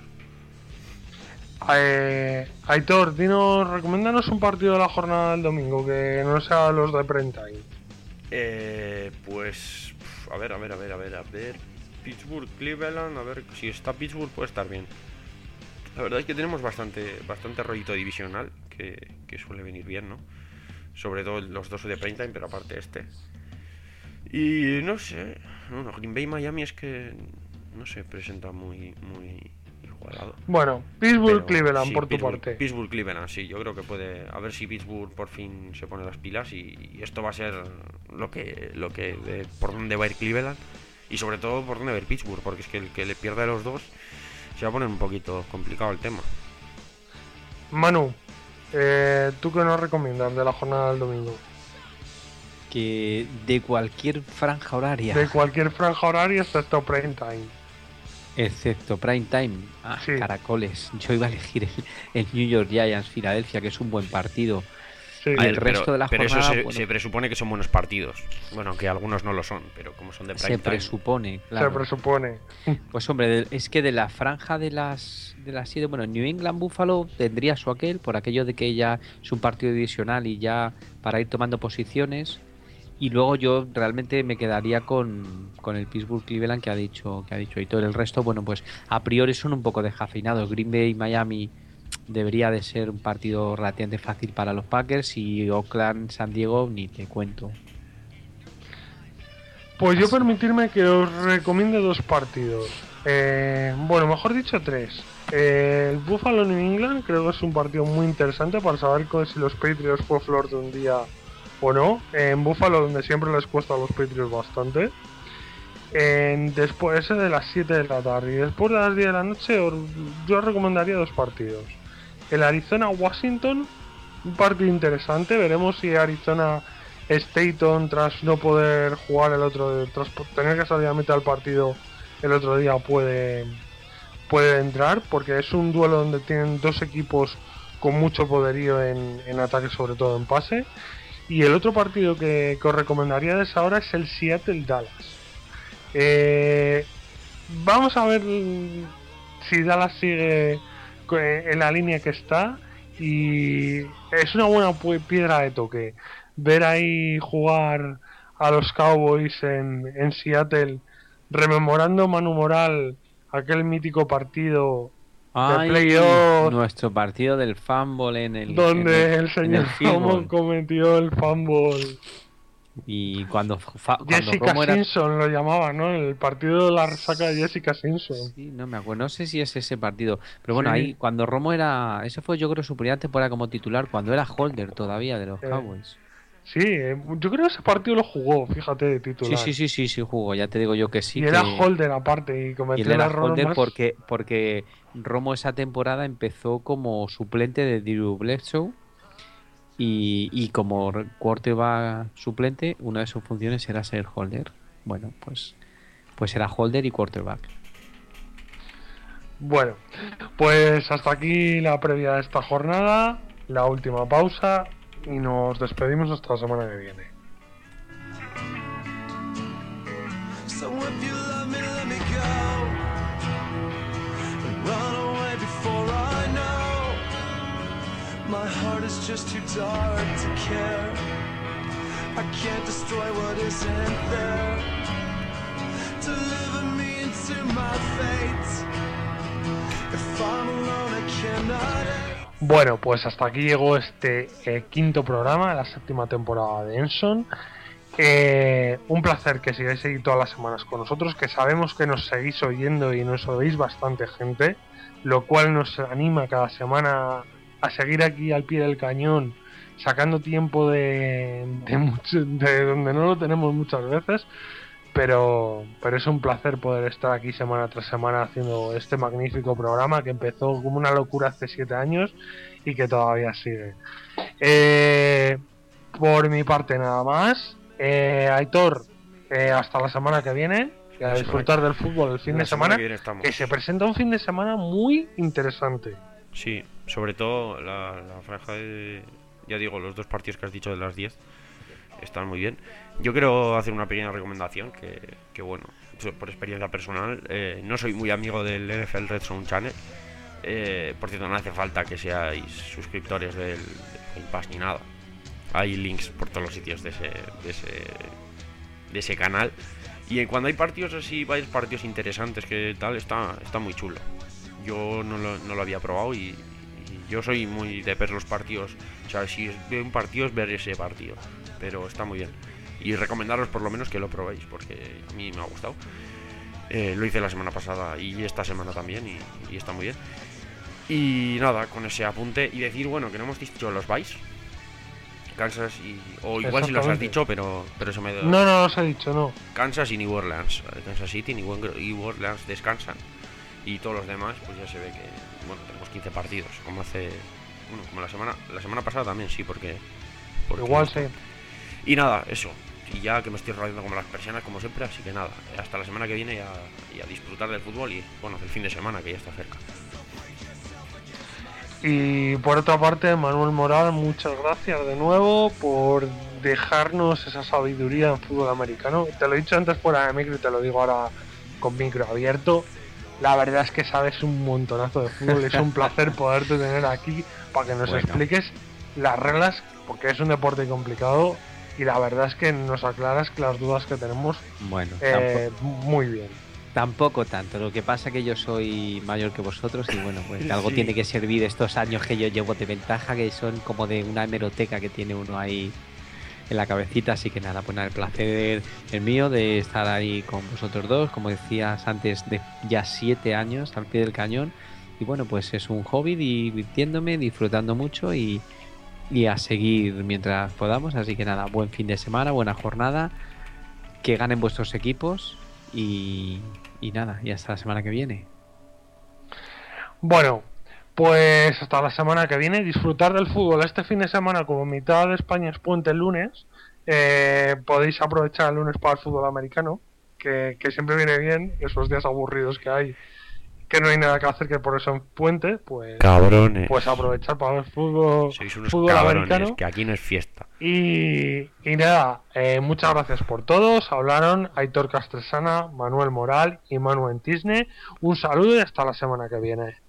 Eh, Aitor, dinos, recomiéndanos un partido de la jornada del domingo que no sea los de prime time. Eh, pues a ver, a ver, a ver, a ver, a ver. Pittsburgh, Cleveland, a ver si está Pittsburgh puede estar bien. La verdad es que tenemos bastante, bastante rollito divisional que, que suele venir bien, ¿no? Sobre todo los dos de prime time, pero aparte este. Y no sé, bueno, Green Bay Miami es que no se presenta muy, muy igualado. Bueno, Pittsburgh Pero, Cleveland sí, por tu Pittsburgh, parte. Pittsburgh Cleveland, sí, yo creo que puede. A ver si Pittsburgh por fin se pone las pilas y, y esto va a ser lo que, lo que de, por dónde va a ir Cleveland y sobre todo por dónde va a ir Pittsburgh, porque es que el que le pierda de los dos se va a poner un poquito complicado el tema. Manu, eh, ¿tú qué nos recomiendas de la jornada del domingo? Que de cualquier franja horaria, De cualquier franja horaria excepto prime time. excepto prime time, ah, Sí. caracoles, yo iba a elegir el, el New York Giants Filadelfia, que es un buen partido. Sí. A ver, el resto de la pero jornada, eso se, bueno, se presupone que son buenos partidos. Bueno, que algunos no lo son, pero como son de prime se time. presupone, claro. Se presupone. Pues hombre, de- es que de la franja de las de las siete, bueno, New England Buffalo tendría su aquel, por aquello de que ya es un partido divisional y ya para ir tomando posiciones. Y luego yo realmente me quedaría con, con el Pittsburgh Cleveland que ha dicho que ha dicho y todo el resto, bueno, pues a priori son un poco descafeinados. Green Bay Miami debería de ser un partido relativamente fácil para los Packers y Oakland San Diego ni te cuento. Pues yo permitirme que os recomiende dos partidos. Eh, bueno, mejor dicho tres. Eh, el Buffalo New England creo que es un partido muy interesante para saber co- si los Patriots fue flor de un día o no. En Buffalo, donde siempre les cuesta a los Patriots bastante. En, después ese de las siete de la tarde. Y después de las diez de la noche os- yo os recomendaría dos partidos. El Arizona Washington un partido interesante. Veremos si Arizona Staton, tras no poder jugar el otro, tras tener que salir a mitad del partido el otro día, puede puede entrar, porque es un duelo donde tienen dos equipos con mucho poderío en, en ataque, sobre todo en pase. Y el otro partido que, que os recomendaría de esa hora es el Seattle Dallas. Eh, vamos a ver si Dallas sigue en la línea que está, y es una buena piedra de toque ver ahí jugar a los Cowboys en, en Seattle, rememorando Manu Moral aquel mítico partido Ay, de playoff, nuestro partido del fumble en el donde en el, el señor Romo cometió el fumble. Y cuando, fa, cuando Jessica Romo era... Simpson lo llamaba, ¿no? El partido de la resaca de Jessica Simpson. Sí, no me acuerdo, no sé si es ese partido, pero bueno, Sí. ahí cuando Romo era, eso fue yo creo su primera temporada como titular, cuando era holder todavía de los Eh, Cowboys. Sí, eh, yo creo que ese partido lo jugó, fíjate, de titular. Sí, sí, sí, sí, sí jugó, ya te digo yo que sí. Y que... era holder aparte y Y cometió él era el error holder más... porque, porque Romo esa temporada empezó como suplente de Drew Bledsoe y, y como quarterback suplente, una de sus funciones era ser holder. Bueno, pues, pues era holder y quarterback. Bueno, pues hasta aquí la previa de esta jornada, la última pausa, y nos despedimos hasta la semana que viene. So if you love me, let me go. Run away before I know. My heart is just too dark to care. I can't destroy what isn't there. Deliver me into my fate. If I'm alone, I cannot. Bueno, pues hasta aquí llegó este eh, quinto programa de la séptima temporada de Enson. Eh, un placer que sigáis ahí todas las semanas con nosotros, que sabemos que nos seguís oyendo y nos oís bastante gente, lo cual nos anima cada semana a seguir aquí al pie del cañón, sacando tiempo de, de, mucho, de donde no lo tenemos muchas veces, pero, pero es un placer poder estar aquí semana tras semana haciendo este magnífico programa que empezó como una locura hace siete años y que todavía sigue. Eh, por mi parte nada más. Eh, Aitor, eh, hasta la semana que viene, y a disfrutar del fútbol el fin La de semana, que, que se presenta un fin de semana muy interesante. Sí, sobre todo la, la franja de, ya digo, los dos partidos que has dicho de las diez están muy bien. Yo quiero hacer una pequeña recomendación que, que bueno, por experiencia personal, eh, no soy muy amigo del N F L Red Zone Channel. Eh, por cierto, no hace falta que seáis suscriptores del, del Pass ni nada. Hay links por todos los sitios de ese, de ese, de ese canal. Y cuando hay partidos así, varios partidos interesantes que tal, está, está muy chulo. Yo no lo, no lo había probado y, y yo soy muy de ver los partidos. O sea, si veo un partido es ver ese partido. Pero está muy bien. Y recomendaros por lo menos que lo probéis, porque a mí me ha gustado. Eh, lo hice la semana pasada y esta semana también y, y está muy bien. Y nada, con ese apunte y decir, bueno, que no hemos dicho los Vice. Kansas y... O igual si los has dicho, pero, pero se me... No, no los he dicho, no. Kansas y New Orleans. Kansas City, New Orleans descansan. Y todos los demás, pues ya se ve que... Bueno, tenemos quince partidos, como hace... Bueno, como la semana la semana pasada también, sí, porque... porque igual sí. Y nada, eso. Y ya que me estoy rodeando como las persianas, como siempre, así que nada. Hasta la semana que viene y a, y a disfrutar del fútbol y, bueno, del fin de semana, que ya está cerca. Y por otra parte, Manuel Moral, muchas gracias de nuevo por dejarnos esa sabiduría en fútbol americano. Te lo he dicho antes fuera de micro y te lo digo ahora con micro abierto. La verdad es que sabes un montonazo de fútbol y es un placer poderte tener aquí para que nos bueno. expliques las reglas, porque es un deporte complicado y la verdad es que nos aclaras que las dudas que tenemos bueno, eh, muy bien. Tampoco tanto, lo que pasa que yo soy mayor que vosotros y bueno, pues algo Sí. tiene que servir estos años que yo llevo de ventaja, que son como de una hemeroteca que tiene uno ahí en la cabecita, así que nada, pues nada, el placer el mío de estar ahí con vosotros dos, como decías antes, de ya siete años al pie del cañón, y bueno, pues es un hobby, divirtiéndome, disfrutando mucho y, y a seguir mientras podamos, así que nada, buen fin de semana, buena jornada, que ganen vuestros equipos y... Y nada, y hasta la semana que viene. Bueno, Pues hasta la semana que viene, disfrutar del fútbol. Este fin de semana, como mitad de España es puente el lunes, eh, podéis aprovechar el lunes para el fútbol americano, que, que siempre viene bien, esos días aburridos que hay, que no hay nada que hacer, que por eso en puente, pues, Cabrones. pues aprovechar para ver fútbol, Sois unos fútbol cabrones, americano. que aquí no es fiesta. Y, y nada, eh, muchas gracias por todos. Hablaron Aitor Castresana, Manuel Moral y Manuel Tisne. Un saludo y hasta la semana que viene.